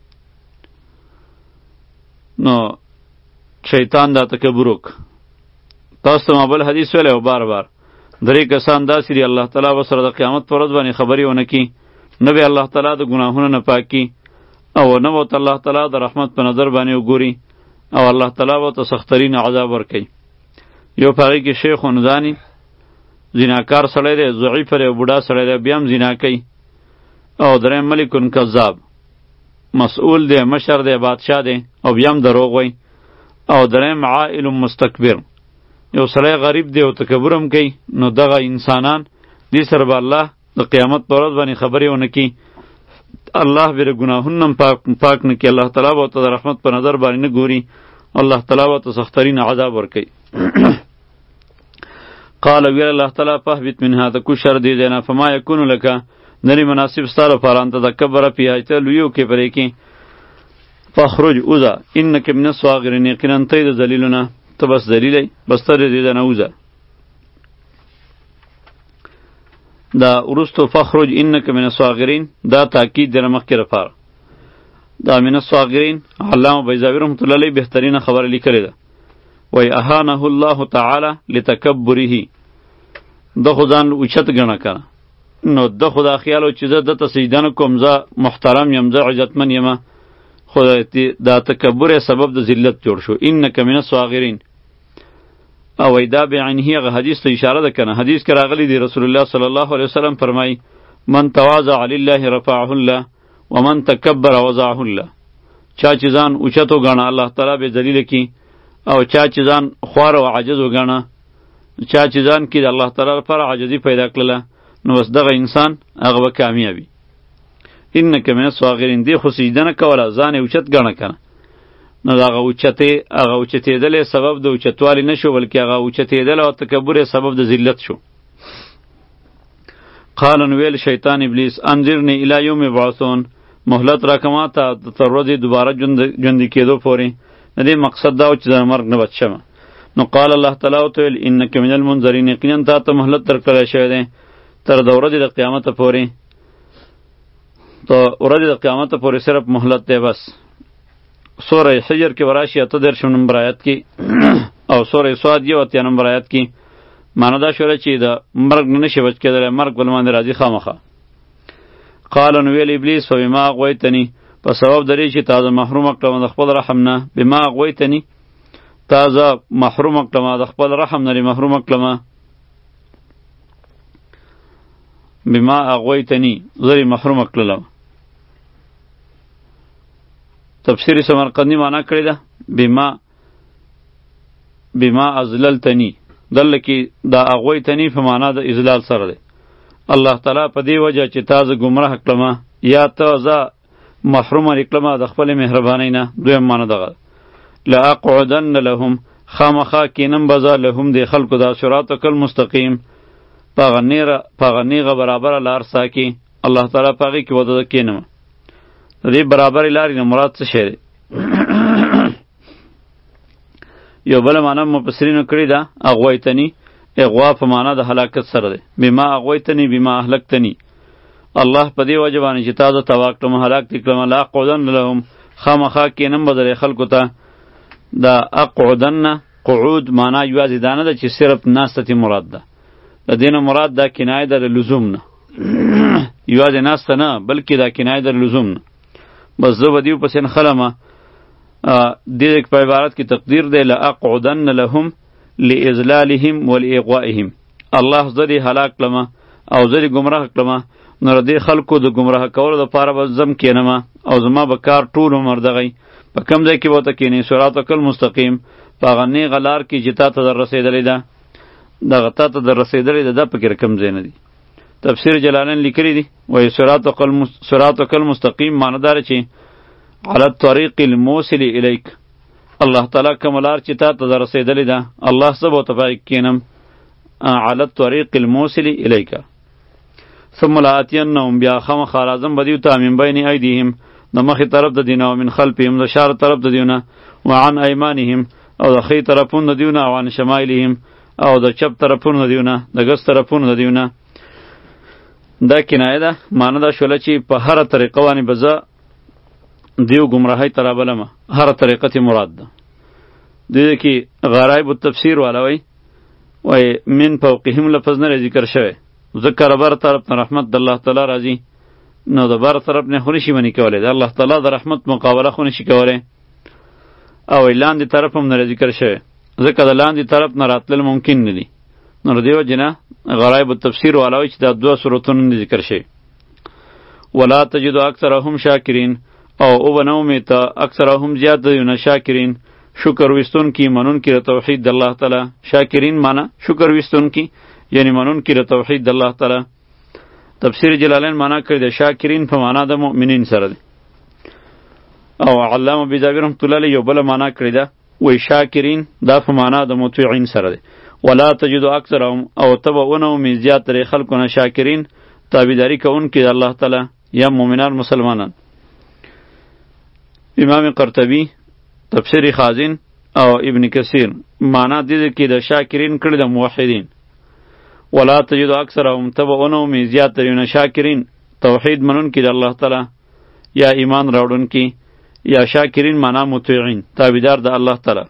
نو شیطان دا تکبر وک. تاسو ته ما بل حدیث ویلی و بار بار، درې کسان داسې دي الله تعالی به سره د قیامت په ورځ باندې خبرې ونه کي، نه به الله تعالی د ګناهونو نه پاک کي، او نه به ورته الله تعالی د رحمت په نظر باندې وګوري، او الله تعالی به ورته سختترین عذاب ورکوي. یو په هغې کې شیخ ونزاني زیناکار سړی دی، ضعیف دی، بوډا سړی دی، بیا هم زینا کوي. او دریم ملکون کذاب، مسئول دی، مشر دی، بادشاه دی، او بیا هم دروغ وایي. او دریم عائل مستکبر، یو سړی غریب دی او تکبر هم کوي. نو دغه انسانان دې سره به الله د قیامت په ورځ باندې خبرې ونه کي، الله به د ګناهونو هم پاک, پاک نه کي، الله تعالی به ورته د رحمت په نظر باندې نه ګوري، الله تعالی به ورته سختترین عذاب ورکوي. قال ویل الله تعالی فهبط منها، ته کوز شه د دې ځای نه. فما یکون لک، نری مناسب ستا لپاره ان تتکبر فیها چې ته لوی وکړې پرې کې فاخرج اوزه انک من الصاغرین یقینا ته د ذلیلونه ته بس ذلیلی بس ته د دې نه اوزه دا ورستو فخرج انک من الصاغرین دا تاکید در مخکې لپاره دا من الصاغرین علامه بیضاوی رحمۃ اللہ علیہ بهترینه خبره لیکلې ده وای اهانه الله تعالی لتکبره د خدان اوچت غنه کنه نو د خدا خیالو چې زه د تسجدن کوم زه محترم یم زه عزتمن یم خدای دا تکبر سبب د ذلت جوړ شو انک من الصاغرین او ایدا بعینه هغه حدیث ته اشاره ده کنه حدیث کې راغلی دی رسول الله صلی الله علیه وسلم فرمای من تواضع لله رفعه الله ومن تکبر وضعه الله چا چې ځان اوچتو غاڼه الله تعالی به ذلیل کی او چا چې ځان خوار او عاجز وګاڼه چا چې ځان کې د الله تعالی لپاره عاجزی پیدا کړله نو بس دغه انسان هغه به کامیابی انک من الصاغرین دی خو سجده نه کوله ځان یې اوچت ګڼه کنه نو هغه اوچتې هغه اوچتېدل سبب د اوچتوالي نه شو بلکې هغه اوچتېدل او تکبر سبب د ذلت شو قال نو ویل شیطان ابلیس انظرنی الی یوم یبعثون مهلت راکما ته تر ورځې دوباره ژوندي کېدو پورې د دې مقصد دا و چې د مرګ نه بچ شمه نو قال الله تعالی ورته ویل انک من المنظرین یقینا تا ته مهلت درکړی شوی دی تر د ورځې د قیامت پورې تو ورځې د قیامت پورې صرف مهلت دی بس سوره حجر کې وراشي اته دېرشم نمبر آیات کې او سوره صاد یو اتیا نمبر آیات کې معنی دا شوله چې د مرګ نه نشي بچ کېدلی مرګ بل باندې راځي خامخه قال نو ویل ابلیس فبما اغویتنی په سبب درې چې تا زه محرومه کړم د خپل رحم نه بما اغویتنی تا زه محرومه کړم د خپل رحم نه محرومه کړم بما اغویتنی زری محرومه کړلم تفسیر سمرقندی معنی کړی ده بما بما ازللتنی دل کې دا اغویتنی په معنا د اذلال سره ده الله تعالی په دی وجه چې تاسو گمراه کړم یا تاسو محروم کړم د خپل مهربانۍ نه دویم معنی دغه لا اقعدن لهم خامخا کینم بزا لهم دی خلکو دا صراط کل مستقیم پاغنیر پاغنیغه برابر لار ساکی الله تعالی پاغي کې ودا کینم دې برابر لارې نه مراد څه شی یو بل معنی مفسرین کړی دا اغویتنی اغوا په معنا د هلاکت سره ده بما اغویتنی بما اهلکتنی الله په دې وجه باندې چې تاسو تواک ته هلاک کړم لا قعدن لهم خامخا کینم بدل خلکو ته دا اقعدن قعود معنا یوازې دانه ده چې صرف ناسته مراد ده د دینه مراد دا کنایه ده لزوم نه یوازې ناسته نه بلکې دا کنایه ده لزوم نه بس زه به دیو پسین خلمه دې په عبارت کې تقدیر دی لاقعدن لهم لاذلالهم ولاغوائهم الله زری هلاک لمه او زری گمراه کلمه نور دې خلکو د گمراه کولو لپاره به زم کینمه او زما به کار ټول عمر دغی په کم ځای کې وته کینی صراط کل مستقیم په غنی غلار کې جتا ته در رسیدلې ده دغه ته ته در رسیدلې ده د پکې کم ځای نه دی تفسیر جلالین لیکلی دی وای صراط کل صراط کل مستقیم معنی دار چې علی الطریق الموصل الیک الله تعالی کوملار چې تا ته در رسیدلې ده الله سبو تفایق کینم علی الطریق الموصل الیک ثم لاتینهم بیا خم خارازم بدیو تا من بین ایدیهم د مخې طرف د دینه او من خلفهم د شار طرف د دیونه وعن ایمانهم او د خې طرفون د دیونه او عن شمائلهم او د چپ طرفون د دیونه د ګس طرفون د دیونه دا کنایه ده معنی دا شوله چې په هر طریقه باندې بزه دیو گمراهی ترابلمه هر طریقه تی مراد ده دیده که غرایب التفسیر والا وی وی من فوقهم لفظ نه ذکر شوه ذکر بر طرف نه رحمت د الله تعالی راځي نو د بر طرف نه خورشي منی کوله د الله تعالی د رحمت مقابله خو نشي کوله او لاندې طرف هم نه ذکر شوه ځکه د لاندې طرف نه راتل ممکن نه دي نو دیو جنا غرایب التفسیر والا وی چې د دوه سورتونو ذکر شوه ولا تجد اکثرهم شاکرین او او بنو میتا اکثرهم زیاد دیونه شاکرین شکر وستون کی منون کی توحید د الله تعالی شاکرین معنی شکر وستون کی یعنی منون کی توحید د الله تعالی تفسیر جلالین معنی کړی د شاکرین په معنا د مؤمنین سره دی او علامه بیضاوی رحمۃ اللہ علیہ یو بل معنی کړی دا وای شاکرین دا په معنا د مطیعین سره دی ولا تجد اکثرهم او تبعونه می زیات تر خلقونه شاکرین تابعداري کوونکي د الله تعالی یا مؤمنان مسلمانان. امام قرطبي، تفسیر خازن او ابن کثیر معنا دې کې د شاکرین کړي د موحدین. ولا تجد اکثرهم تبعون می زیات ترین شاکرین توحید منونکي د الله تعالی یا ایمان راوړونکي یا شاکرین معنا مطیعین تابعدار د الله تعالی.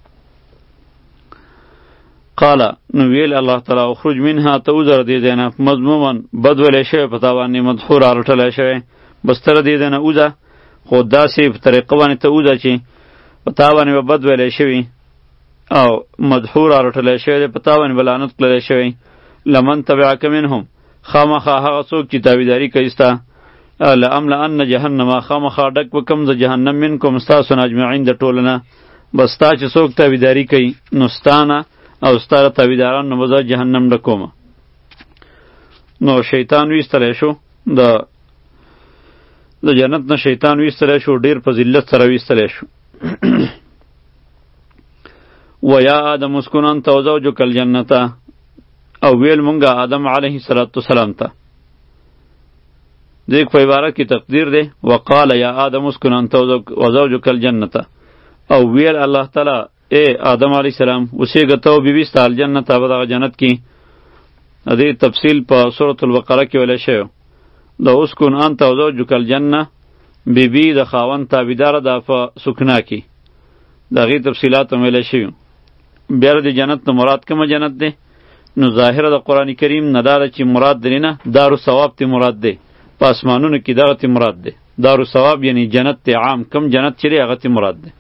قال نو ویل الله تعالی اخرج منها توزر دی دینه مضموما بد ویلی شوی په تا باندې مدحور رټلی شوی بستر دی دینه اوزه خو داسې په طریقه باندې ته اوزه چې په تا باندې به بد ویلی شوي او مدحور رټلی شوی دی په تا باندې به لعنت کړلی شوی. لمن تبعک منهم خامخا هغه څوک چې تابعداري کوي ستا لاملأن جهنم خامخا ډک به کم د جهنم منکم ستاسو نه اجمعین د ټوله نه. بس ستا چې څوک تابعداري کوي نو ستا نه او ستاره تابعداران نو به جهنم ډکومه. نو شیطان ویستلی شو د د جنت نه شیطان ویستلی شو ډیر په ذلت سره ویستلی شو. و یا آدم اسکن انت و زوجک الجنة او ویل مونږه آدم علیه السلام ته دیک په عبارت کې تقدیر دی وقال یا آدم اسکن انت و زوجک الجنة او ویل الله تعالی اے آدم علیه السلام اوسېږه ته او بیبي ستا الجنت په دغه جنت کې. د دې تفصیل په سورة البقره کې ویلی شوی د اسکن انت و زوجک الجنة بیبي د خاوند تابعداره ده په سکنا کې د هغې تفصیلات هم ویلی شوي. بیا د جنت نه مراد کومه جنت دی نو ظاهره د قرآن کریم نه دا ده چې مراد دی نه دارو ثواب تی مراد دی په اسمانونو کې دغه تی مراد دی. دارو ثواب یعنی جنت تی عام کم جنت چې دی هغه تی مراد دی.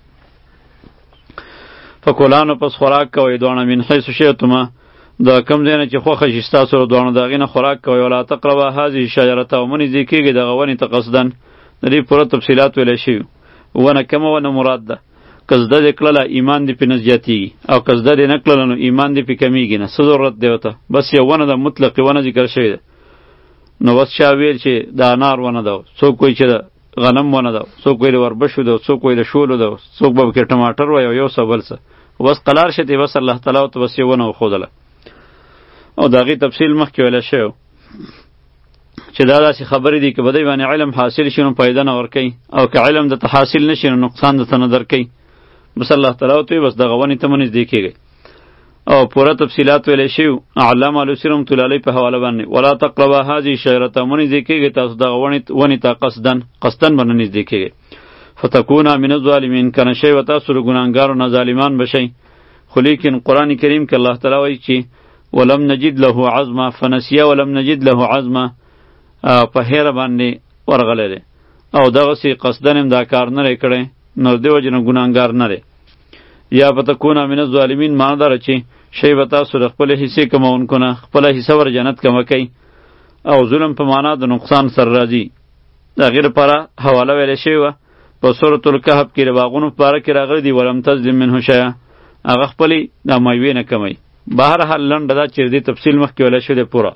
فکلانو پس خوراک کوئ دواړه من حیث شئتما د کم ځای نه چې خوښه شي ستاسو له دواړو د هغې نه خوراک کوئ ولا تقربا هذه الشجرة او مه نږدې کېږئ دغه ونې ته قصدن. د دې پوره تفصیلات ویلی شوي. ونه کومه ونه مراد ده که زده دې کړله ایمان دې پې نه زیاتېږي او که زده دې نه کړله نو ایمان دې پې کمیږي نه څه ضرورت دی ورته بس یو ونه ده مطلقې ونه ذکر شوې ده. نو بس چا ویل چې د انار ونه ده څوک وایي چې د غنم ونه ده څوک وایي د وربشو ده څوک وایي د شولو ده څوک به پکې ټماټر وایي او یو څه بل څه بس قلار شتې بس الله تعالی ورته بس یو ونه وښودله او د هغې تفصیل مخکې ویلی شوی چې دا داسې خبرې دي که په دوی باندې علم حاصل شي نو فایده نه ورکوي او که علم درته حاصل نه شي نو نقصان درته نه درکوي. بس الله تعالی ورته وایي بس دغه ونې ته مه نږدې کېږئ او پوره تفصیلات ویلی شوي. علامه علوسي رحمة الله علیه په حواله باندې ولا تقربا هذه الشجرة مه نږدې کېږئ تاسو دغه ونې ته قصدن قصدن به نه نږدې کېږئ. فتکونا من الظالمین کنه شی و تاسو د ګناهګارو نه ظالمان بشئ. خو لیکن قرآن کریم کې الله تعالی وایي چې ولم نجد له عزما فنسیه ولم نجد له عزما په هیره باندې ورغلی دی او دغسې قصدن هم دا کار نه دی کړی نو دې وجې نه ګناهګار نه دی. یا فتکونا من الظالمین معنی داره چې شی به تاسو د خپلې حصې کمونکو نه خپله حصه ور جنت کمه کوئ او ظلم په معنا د نقصان سره راځي. د هغې لپاره حواله ویلی شوې وه په سورة الکهف کې د باغونو په باره کې راغلی دي ولم تظلم منه شیئا هغه خپلې دا میوې نه کمی. بهرحال لنډه دا چې دې تفصیل مخکې ویلی شوی دی پوره.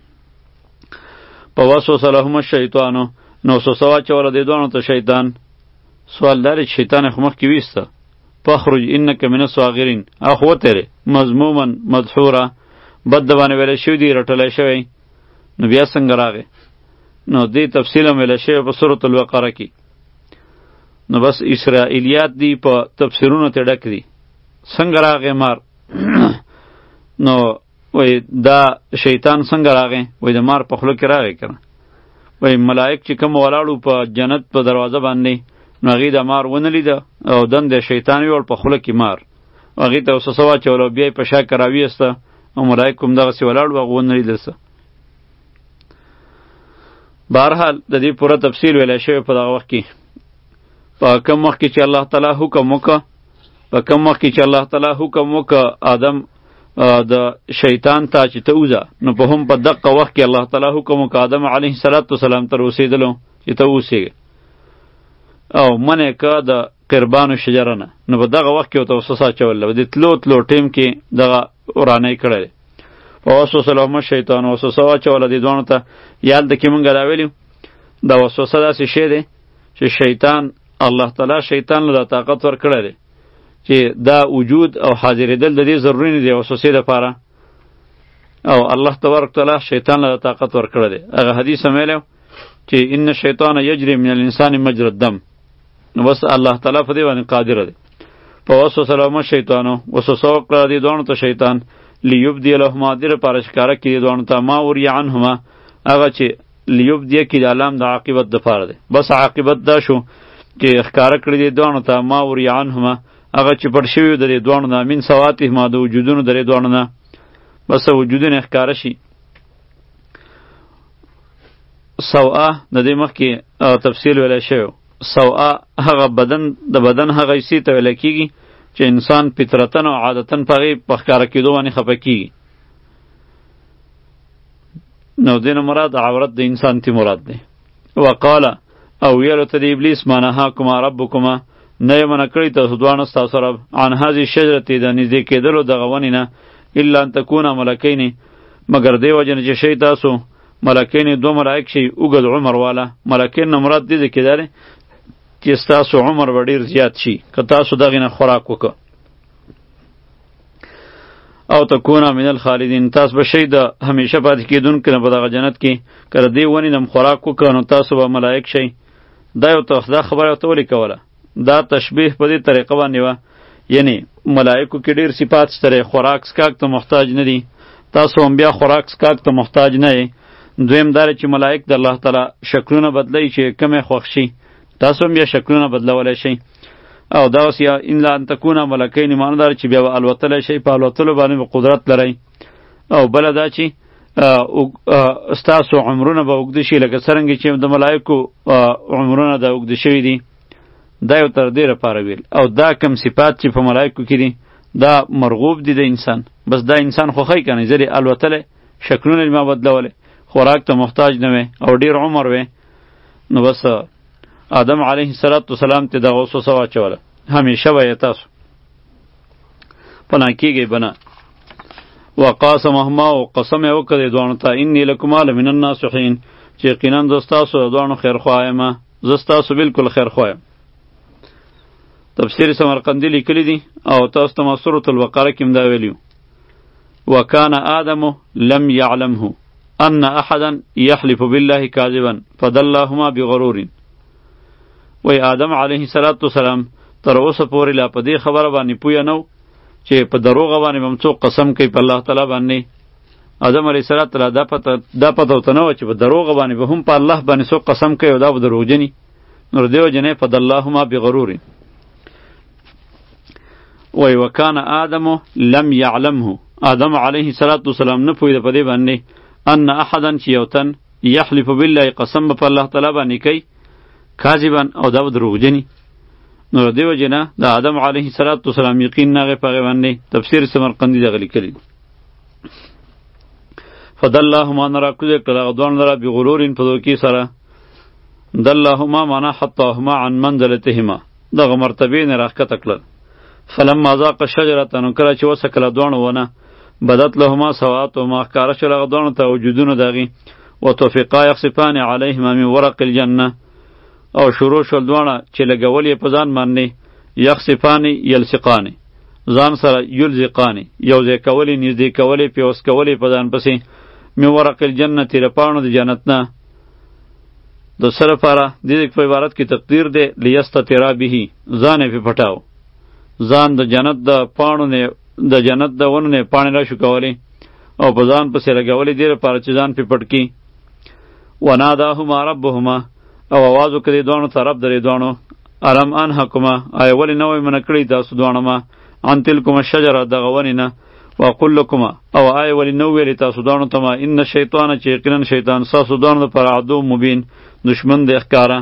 په وسوسه لهم الشیطانو نو وسوسه واچوله دې دواړو ته شیطان. سوال دا دی چې شیطان یې خو مخکې ویسته فخرج انک من الصاغرین اخ وترې مذموما مدحورا بد د باندې ویلی شوي دي رټلی شوی نو بیا څنګه راغی نو دې تفصیل هم ویلی شوی په سورة البقره کې. نو بس اسرائیلیات دی په تفسیرونو ته ډک دي څنګه راغی مار نو وای دا شیطان څنګه راغی وای د مار په خوله کې راغی کنه وای ملائک چې کوم ولاړو په جنت په دروازه باندې نو هغې د مار ونه لیده او دند شیطان ویوړ په خوله کې مار هغې ته وسوسه واچوله او بیا یې په شا کې راویسته او ملایک هم دغسې ولاړ وو هغه ونه لیدل څه. بهرحال د دې پوره تفصیل ویلی شوی په دغه وخت کې په کم وخت کې چې الله تعالی حکم وکړه په کم وخت کې چې الله تعالی حکم وکړه آدم د شیطان ته چې ته وځه نو په هم په دقه وخت کې الله تعالی حکم وکړه آدم علیه السلام ته اوسېدلو چې ته اوسېږې او منع که د قربانو شجره نه نو په دغه وخت کې ورته وسوسه اچوله د تلو تلو ټیم کې دغه ورانی کړی دی. فوسوسه لهم الشیطان وسوسه واچوله دې دواړو ته. یا هلته کې مونږ دا ویلي دا وسوسه داسې شی دی چې شیطان الله تعالی شیطان له دا طاقت ورکړی دی چې دا وجود او حاضرېدل د دې ضروري نه دی وسوسې دپاره او الله تبارک تعالی شیطان له طاقت ورکړی دی. هغه حدیث هم ویلی چې ان الشیطان یجری من الانسان مجرى الدم. نو بس الله تعالی په دې باندې قادر دی. فوسوس لهما الشیطانو، وسوسه وکړه دې دواړو ته شیطان، لیبدی لهما دې لپاره ښکاره کړي دې دواړو ته ما وري عنهما، هغه چې لیبدی کې د علام د عاقبت دپاره دی. بس عاقبت دا شو چې ښکاره کړي دې دواړو ته ما وري عنهما، هغه چې پټ شوي د دې دواړو نه، من سواتهما د وجودونو د دې دواړو نه، بس وجودونه ښکاره شي. سوءه د دې مخکې تفصیل ویلی شوی. سوءه هغه بدن د بدن هغه حصې ته ویلی کېږي چې انسان فطرتن او عادتن په هغې په ښکاره کېدو باندې خفه کېږي. نو دې نه مراد عورت د انسان تی مراد دی. وقاله او ویلو ته د ابلیس ما نهاکما ربکما، نه یې منع کړي تاسو دواړه ستاسو رب عن هذې شجرتې د نږدې کېدلو دغه ونې نه، الا ان تکونه ملکین، مگر دې وجه نه چې شئ تاسو ملکین دو ملائک شي اوږد عمر والا. ملکین نه مراد دې کې دی چې ستاسو عمر به ډېر زیات شي که تاسو دغې نه خوراک وکړه. او تکونه من الخالدین، تاسو به شئ د همیشه پاتې کېدونکي نه په دغه جنت کې، که د دې ونې نه خوراک وکړه نو تاسو به ملائک شئ. دا یو دا خبره ورته ولې کوله؟ دا تشبیه په دې طریقه باندې وه، یعنی ملائکو کې ډېر صفات شته، خوراک سکاک ته محتاج نه دي، تاسو هم بیا خوراک سکاک ته محتاج نه یې. دویم دا چې ملائک د الله تعالی شکلونه بدلوي چې کمی خوښ شي، تاسو هم بیا شکلونه بدلولی شئ. او داسې الا ان تکونه ملکین، معنی دا چې بیا به الوتلی شئ، په الوتلو باندې به قدرت لرئ. او بله دا چې ستاسو عمرونه به اوږده شي لکه څرنګه چې د ملایکو عمرونه د اوږده شوي دي. دا یو تر دې لپاره ویل. او دا کم صفات چې په ملایکو کې دي دا مرغوب دي د انسان. بس دا انسان خوښی که نه زری الوتلی، شکلونه یې ما بدلولی، خوراک ته محتاج نه وی او ډیر عمر وی. نو بس آدم علیه السلام ته دغه وسوسه واچوله، همیشه به یې تاسو پناه کېږئ بنه. وقاسمهما، او قسم یې وکړ دې دواړو ته، انی لکما لمن الناصحین، چې یقینا زه ستاسو د دواړو خیرخواه یم، زه ستاسو بلکل خیرخواه یم. تفسیر سمرقندی لیکلی دی او تاسو ته ما سورة البقره کې هم دا ویلیو. وکان آدم لم یعلمه ان احدا یحلف بالله کاذبا فدلهما بغرور. وی آدم علیه السلام تر اوسه پورې لا په دې خبره باندې پویه نه چې په دروغه باندې به هم څوک قسم کوي په الله تعالی باندې. آدم علیه السلام دا پته دا پته ورته نه وه چې په دروغه باندې به هم په الله باندې څوک قسم کوي او دا به دروغجني. نو د دې وجې نه فدلهما بغرور. وی وکان آدم لم یعلمه، آدم علیه السلام نه پویده په دې باندې ان احدا چې یو تن یحلف بالله قسم به په الله تعالی باندې کوي کاذبا او دا به دروغجني. نو د دې وجې نه د آدم علیه السلام یقین نه هغې په هغې باندې. تفسیر سمرقندي دغه لیکلي. فدلهما نه راکوزې کړل هغه دواړه لره بغرور په دوکې سره. دلهما معنا حطاهما عن منزلتهما، دغه مرتبې نه راښکته کړل. فلما ذاق الشجرة، نو کله چې وڅکله دواړو ونه، بدت لهما سوآتهما، ښکاره شول هغه دواړو ته وجودونه د هغې. وطفقا یخصفان علیهما من ورق الجنه، او شروع شول دواړه چې لګول یې په ځان باندې، یخصفانې یلصقانې، ځان سره یلزقانې، یو ځای کولې، نږدې کولې، پیوس کولې په ځان پسې. من ورق الجنه، له پاڼو د جنت نه. د څه لپاره؟ دې په عبارت کې تقدیر دی لیستترا به، ځان یې پې پټاو، ځان د جنت د پاڼو نه د جنت د ونو نه پاڼې را شو کولی او په ځان پسې لګولې دې لپاره چې ځان پې پټ کړي. وناداهما ربهما، او آواز وکړ دې دواړو ته رب د دې دواړو، الم انهکما، آیا ولې نه وی منع کړی تاسو دواړه ما عن تلکما الشجره دغه ونې نه، واقل لکما، او آیا ولې نه ویلې تاسو دواړو ته ما ان الشیطان، چې یقینا شیطان ستاسو دواړو دپاره عدو مبین، دشمن دی ښکاره.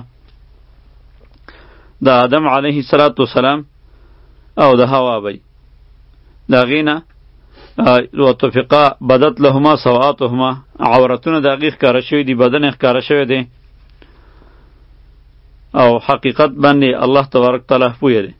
د آدم علیه السلام او د هوا بی د هغې نه وطفقا بدت لهما سوآتهما، عورتونه د هغې ښکاره شوي دي، بدن یې ښکاره شوی دی او حقیقت باندې الله تبارک تعالی پوهه دی.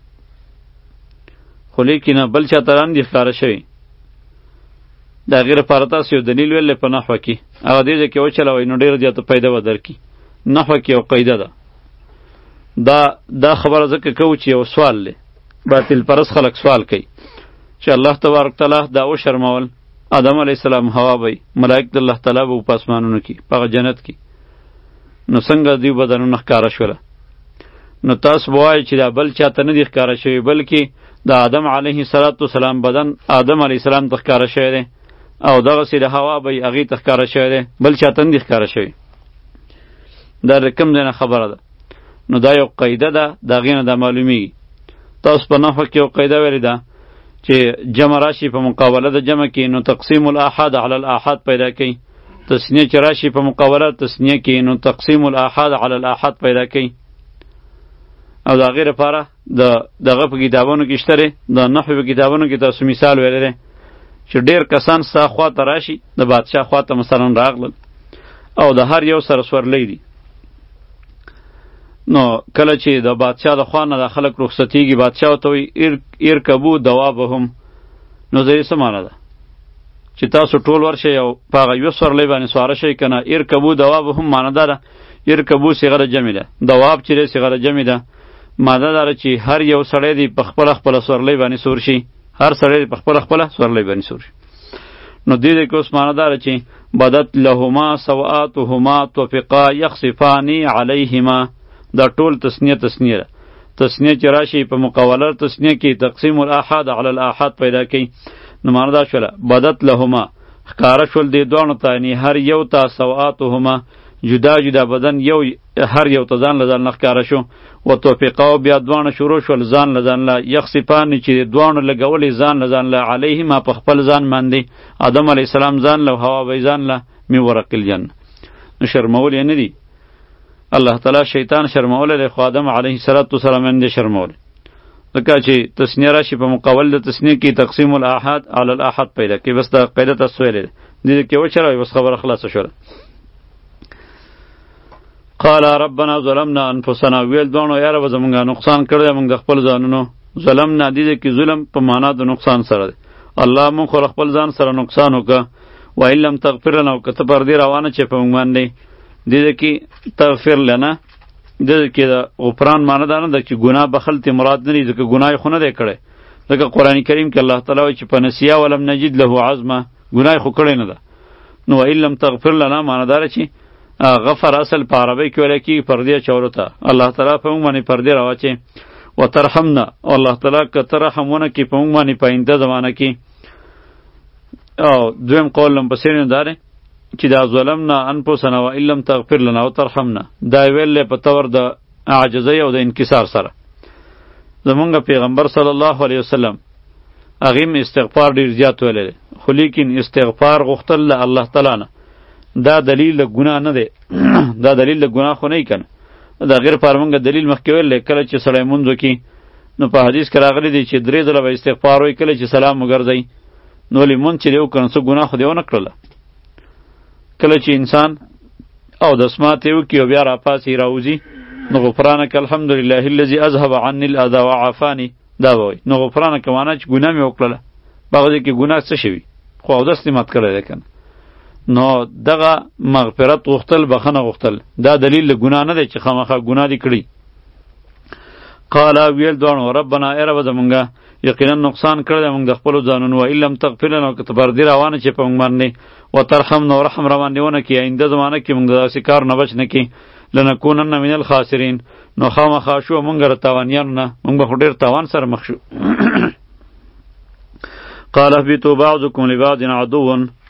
خو لیکن بل چاته را نه دي ښکاره شوي. د هغې لپاره تاسو یو دلیل ویلی په نحوه کې، هغه دې ځای کې وچلوئ نو ډېره زیاته پیدا به درکړي. نحوه کې یو قاعده ده، دا دا خبره ځکه کوو چې یو سوال دی، باطل پرست خلک سوال کوي چې الله تبارک تعالی دا وشرمول آدم علیه السلام هوا به ملائک د الله تعالی به په اسمانونو کې په جنت کې نو څنګه دوی بدنونه ښکاره شوله نو تاسو به وایئ چې دا بل چاته نه دي ښکاره شوي بلکې د آدم علیه السلام بدن آدم علیه السلام ته ښکاره شوی دی او دغسې د هوا به هغې ته ښکاره شوی دی بل چاته نه دي ښکاره شوي دا د کوم ځای نه خبره ده نو دا یو قاعده ده د هغې نه دا معلومیږي تاسو په نحوه کې یو قاعده ویلې ده چې جمع راشي په مقابله د جمع کې نو تقسیم الاحاد علی الاحاد پیدا کوي تسنیه چې راشي په مقابله تسنیه کې نو تقسیم الاحاد علی الاحاد پیدا کوي او د هغې لپاره د دغه په کتابونو کې شته دی د نحوې په کتابونو کې تاسو مثال ویلی دی چې ډېر کسان ستا خوا ته راشي د بادشاه خوا ته مثلا راغلل او د هر یو سره سورلی دي نو کله چې د بادشاه د خوا نه د خلک رخصتیږي بادشاه ورته وایي ارکبو دوابهم نو د دې څه معنی ده چې تاسو ټول ورشئ او په هغه یوه سورلۍ باندې سواره شئ که نه ارکبو دوابهم معنی دا ده ارکبو صیغه د جمع ده دواب چې دی صیغه د جمع ده معنی دا ده چې هر یو سړی دی په خپله خپله سورلۍ باندې سور شي هر سړی دی په خپله خپله سورلۍ باندې سور شي نو دې دې کې اوس معنی دا ده چې بدت لهما سوآتهما طفقا یخصفان علیهما دا ټول تسنیه تسنیه ده تسنیه چې راشي په مقابله تسنیه کې تقسیم الاحاد علی الاحاد پیدا کوي نو معنی دا شوله بدت لهما ښکاره شول دې دواړو ته یعنې هر یو ته سوآتهما جدا جدا بدن یو هر یو ته ځان له ځان نه ښکاره شو و توفیقاو بیا دواړه شروع شول ځان له ځان له یخصفان چې دواړو لګولې ځان له ځان له علیهما په خپل ځان باندې آدم علیه السلام ځان له هوا به ځان له من ورق الجنه نو شرمول یې نه دي الله تعالی شیطان شرمولی دی خو آدم علیه السلام یې نه دی شرمولی ځکه چې تسنیه راشي په مقابل د تسنیه کې تقسیم الاحاد علی الاحاد پیدا کوي بس دا قاعده تاسو ویلې دې کې وچروي بس خبره خلاصه شوله قال ربنا ظلمنا انفسنا ویل دوانو یاره به زمونږه نقصان کړی موږ د خپل ځانونو ظلمنا دې کې ظلم په معنا د نقصان سره دی الله مونږ خو خپل ځان سره نقصان وکړه و ان لم تغفر لنا که ته پر دې روانه چې په موږ باندې دې کې تغفر لنا دې کې د غفران معنا دا نه ده چې ګناه بخل ته مراد نه دی ځکه ګناه خو نه دی کړی ځکه قرآن کریم کې الله تعالی وایي چې په نسیه ولم نجد له عزمه ګناه خو کړی نه ده نو و ان لم تغفر لنا معنا دا چې غفر اصل په عربی کې ویل کېږي پردې اچولو ته الله تعالی په موږ باندې پردې راواچوي وترحمنا الله تعالی که ته رحم ونه کړي په موږ باندې په آینده زمانه کې او دویم قول لمپسې نه دا دی چې دا ظلمنا انفسنا و ان لم تغفر لنا وترحمنا دا ویل په تور د عاجزۍ او د انکسار سره زمونږ پیغمبر صلی الله علیه وسلم هغې استغفار ډېر زیات ویلی دی خو لیکن استغفار غوښتل له الله تعالی نه دا دلیل د ګناه نه دی دا دلیل د ګناه خو نه وي که نه د هغې لپاره مونږ دلیل مخکې ویل دی کله چې سړی لمونځ وکړي نو په حدیث کې راغلی دی چې درې ځله به استغفار وایي کله چې سلام وګرځئ نو لمونځ چې دی وکړه نو څه ګناه خو دی ونه کړله کله چې انسان اودس ماتې وکړي او بیا راپاڅي راوځي نو غفرانک الحمدلله الذي اذهب عني الاذى وعافاني دا به وایي نو غفرانک معنا چې ګناه مې وکړله په هغه ځای کې ګناه څه شوي خو اودس دې مات کړی دی که نه نو دغه مغفرت غوښتل بخښنه غوښتل دا دلیل د ګناه نه دی چې خامخا ګناه دې کړي قالا ویل دواړو ربنا ای ربه زمونږه یقینا نقصان کړی دی موږ د خپلو ځانونو و ان لم تغفر لنا که ته پر دې روانه چې په موږ باندې وترحمنا و رحم راباندې ونه کړي آینده زمانه کې موږ د داسې کار نه بچ نه کړي لنکونن من الخاسرین نو خامخا شو موږ د تاوانیانو نه موږ به خو ډېر تاوان سره مخ شو قال اهبطوا بعضکم لبعض عدو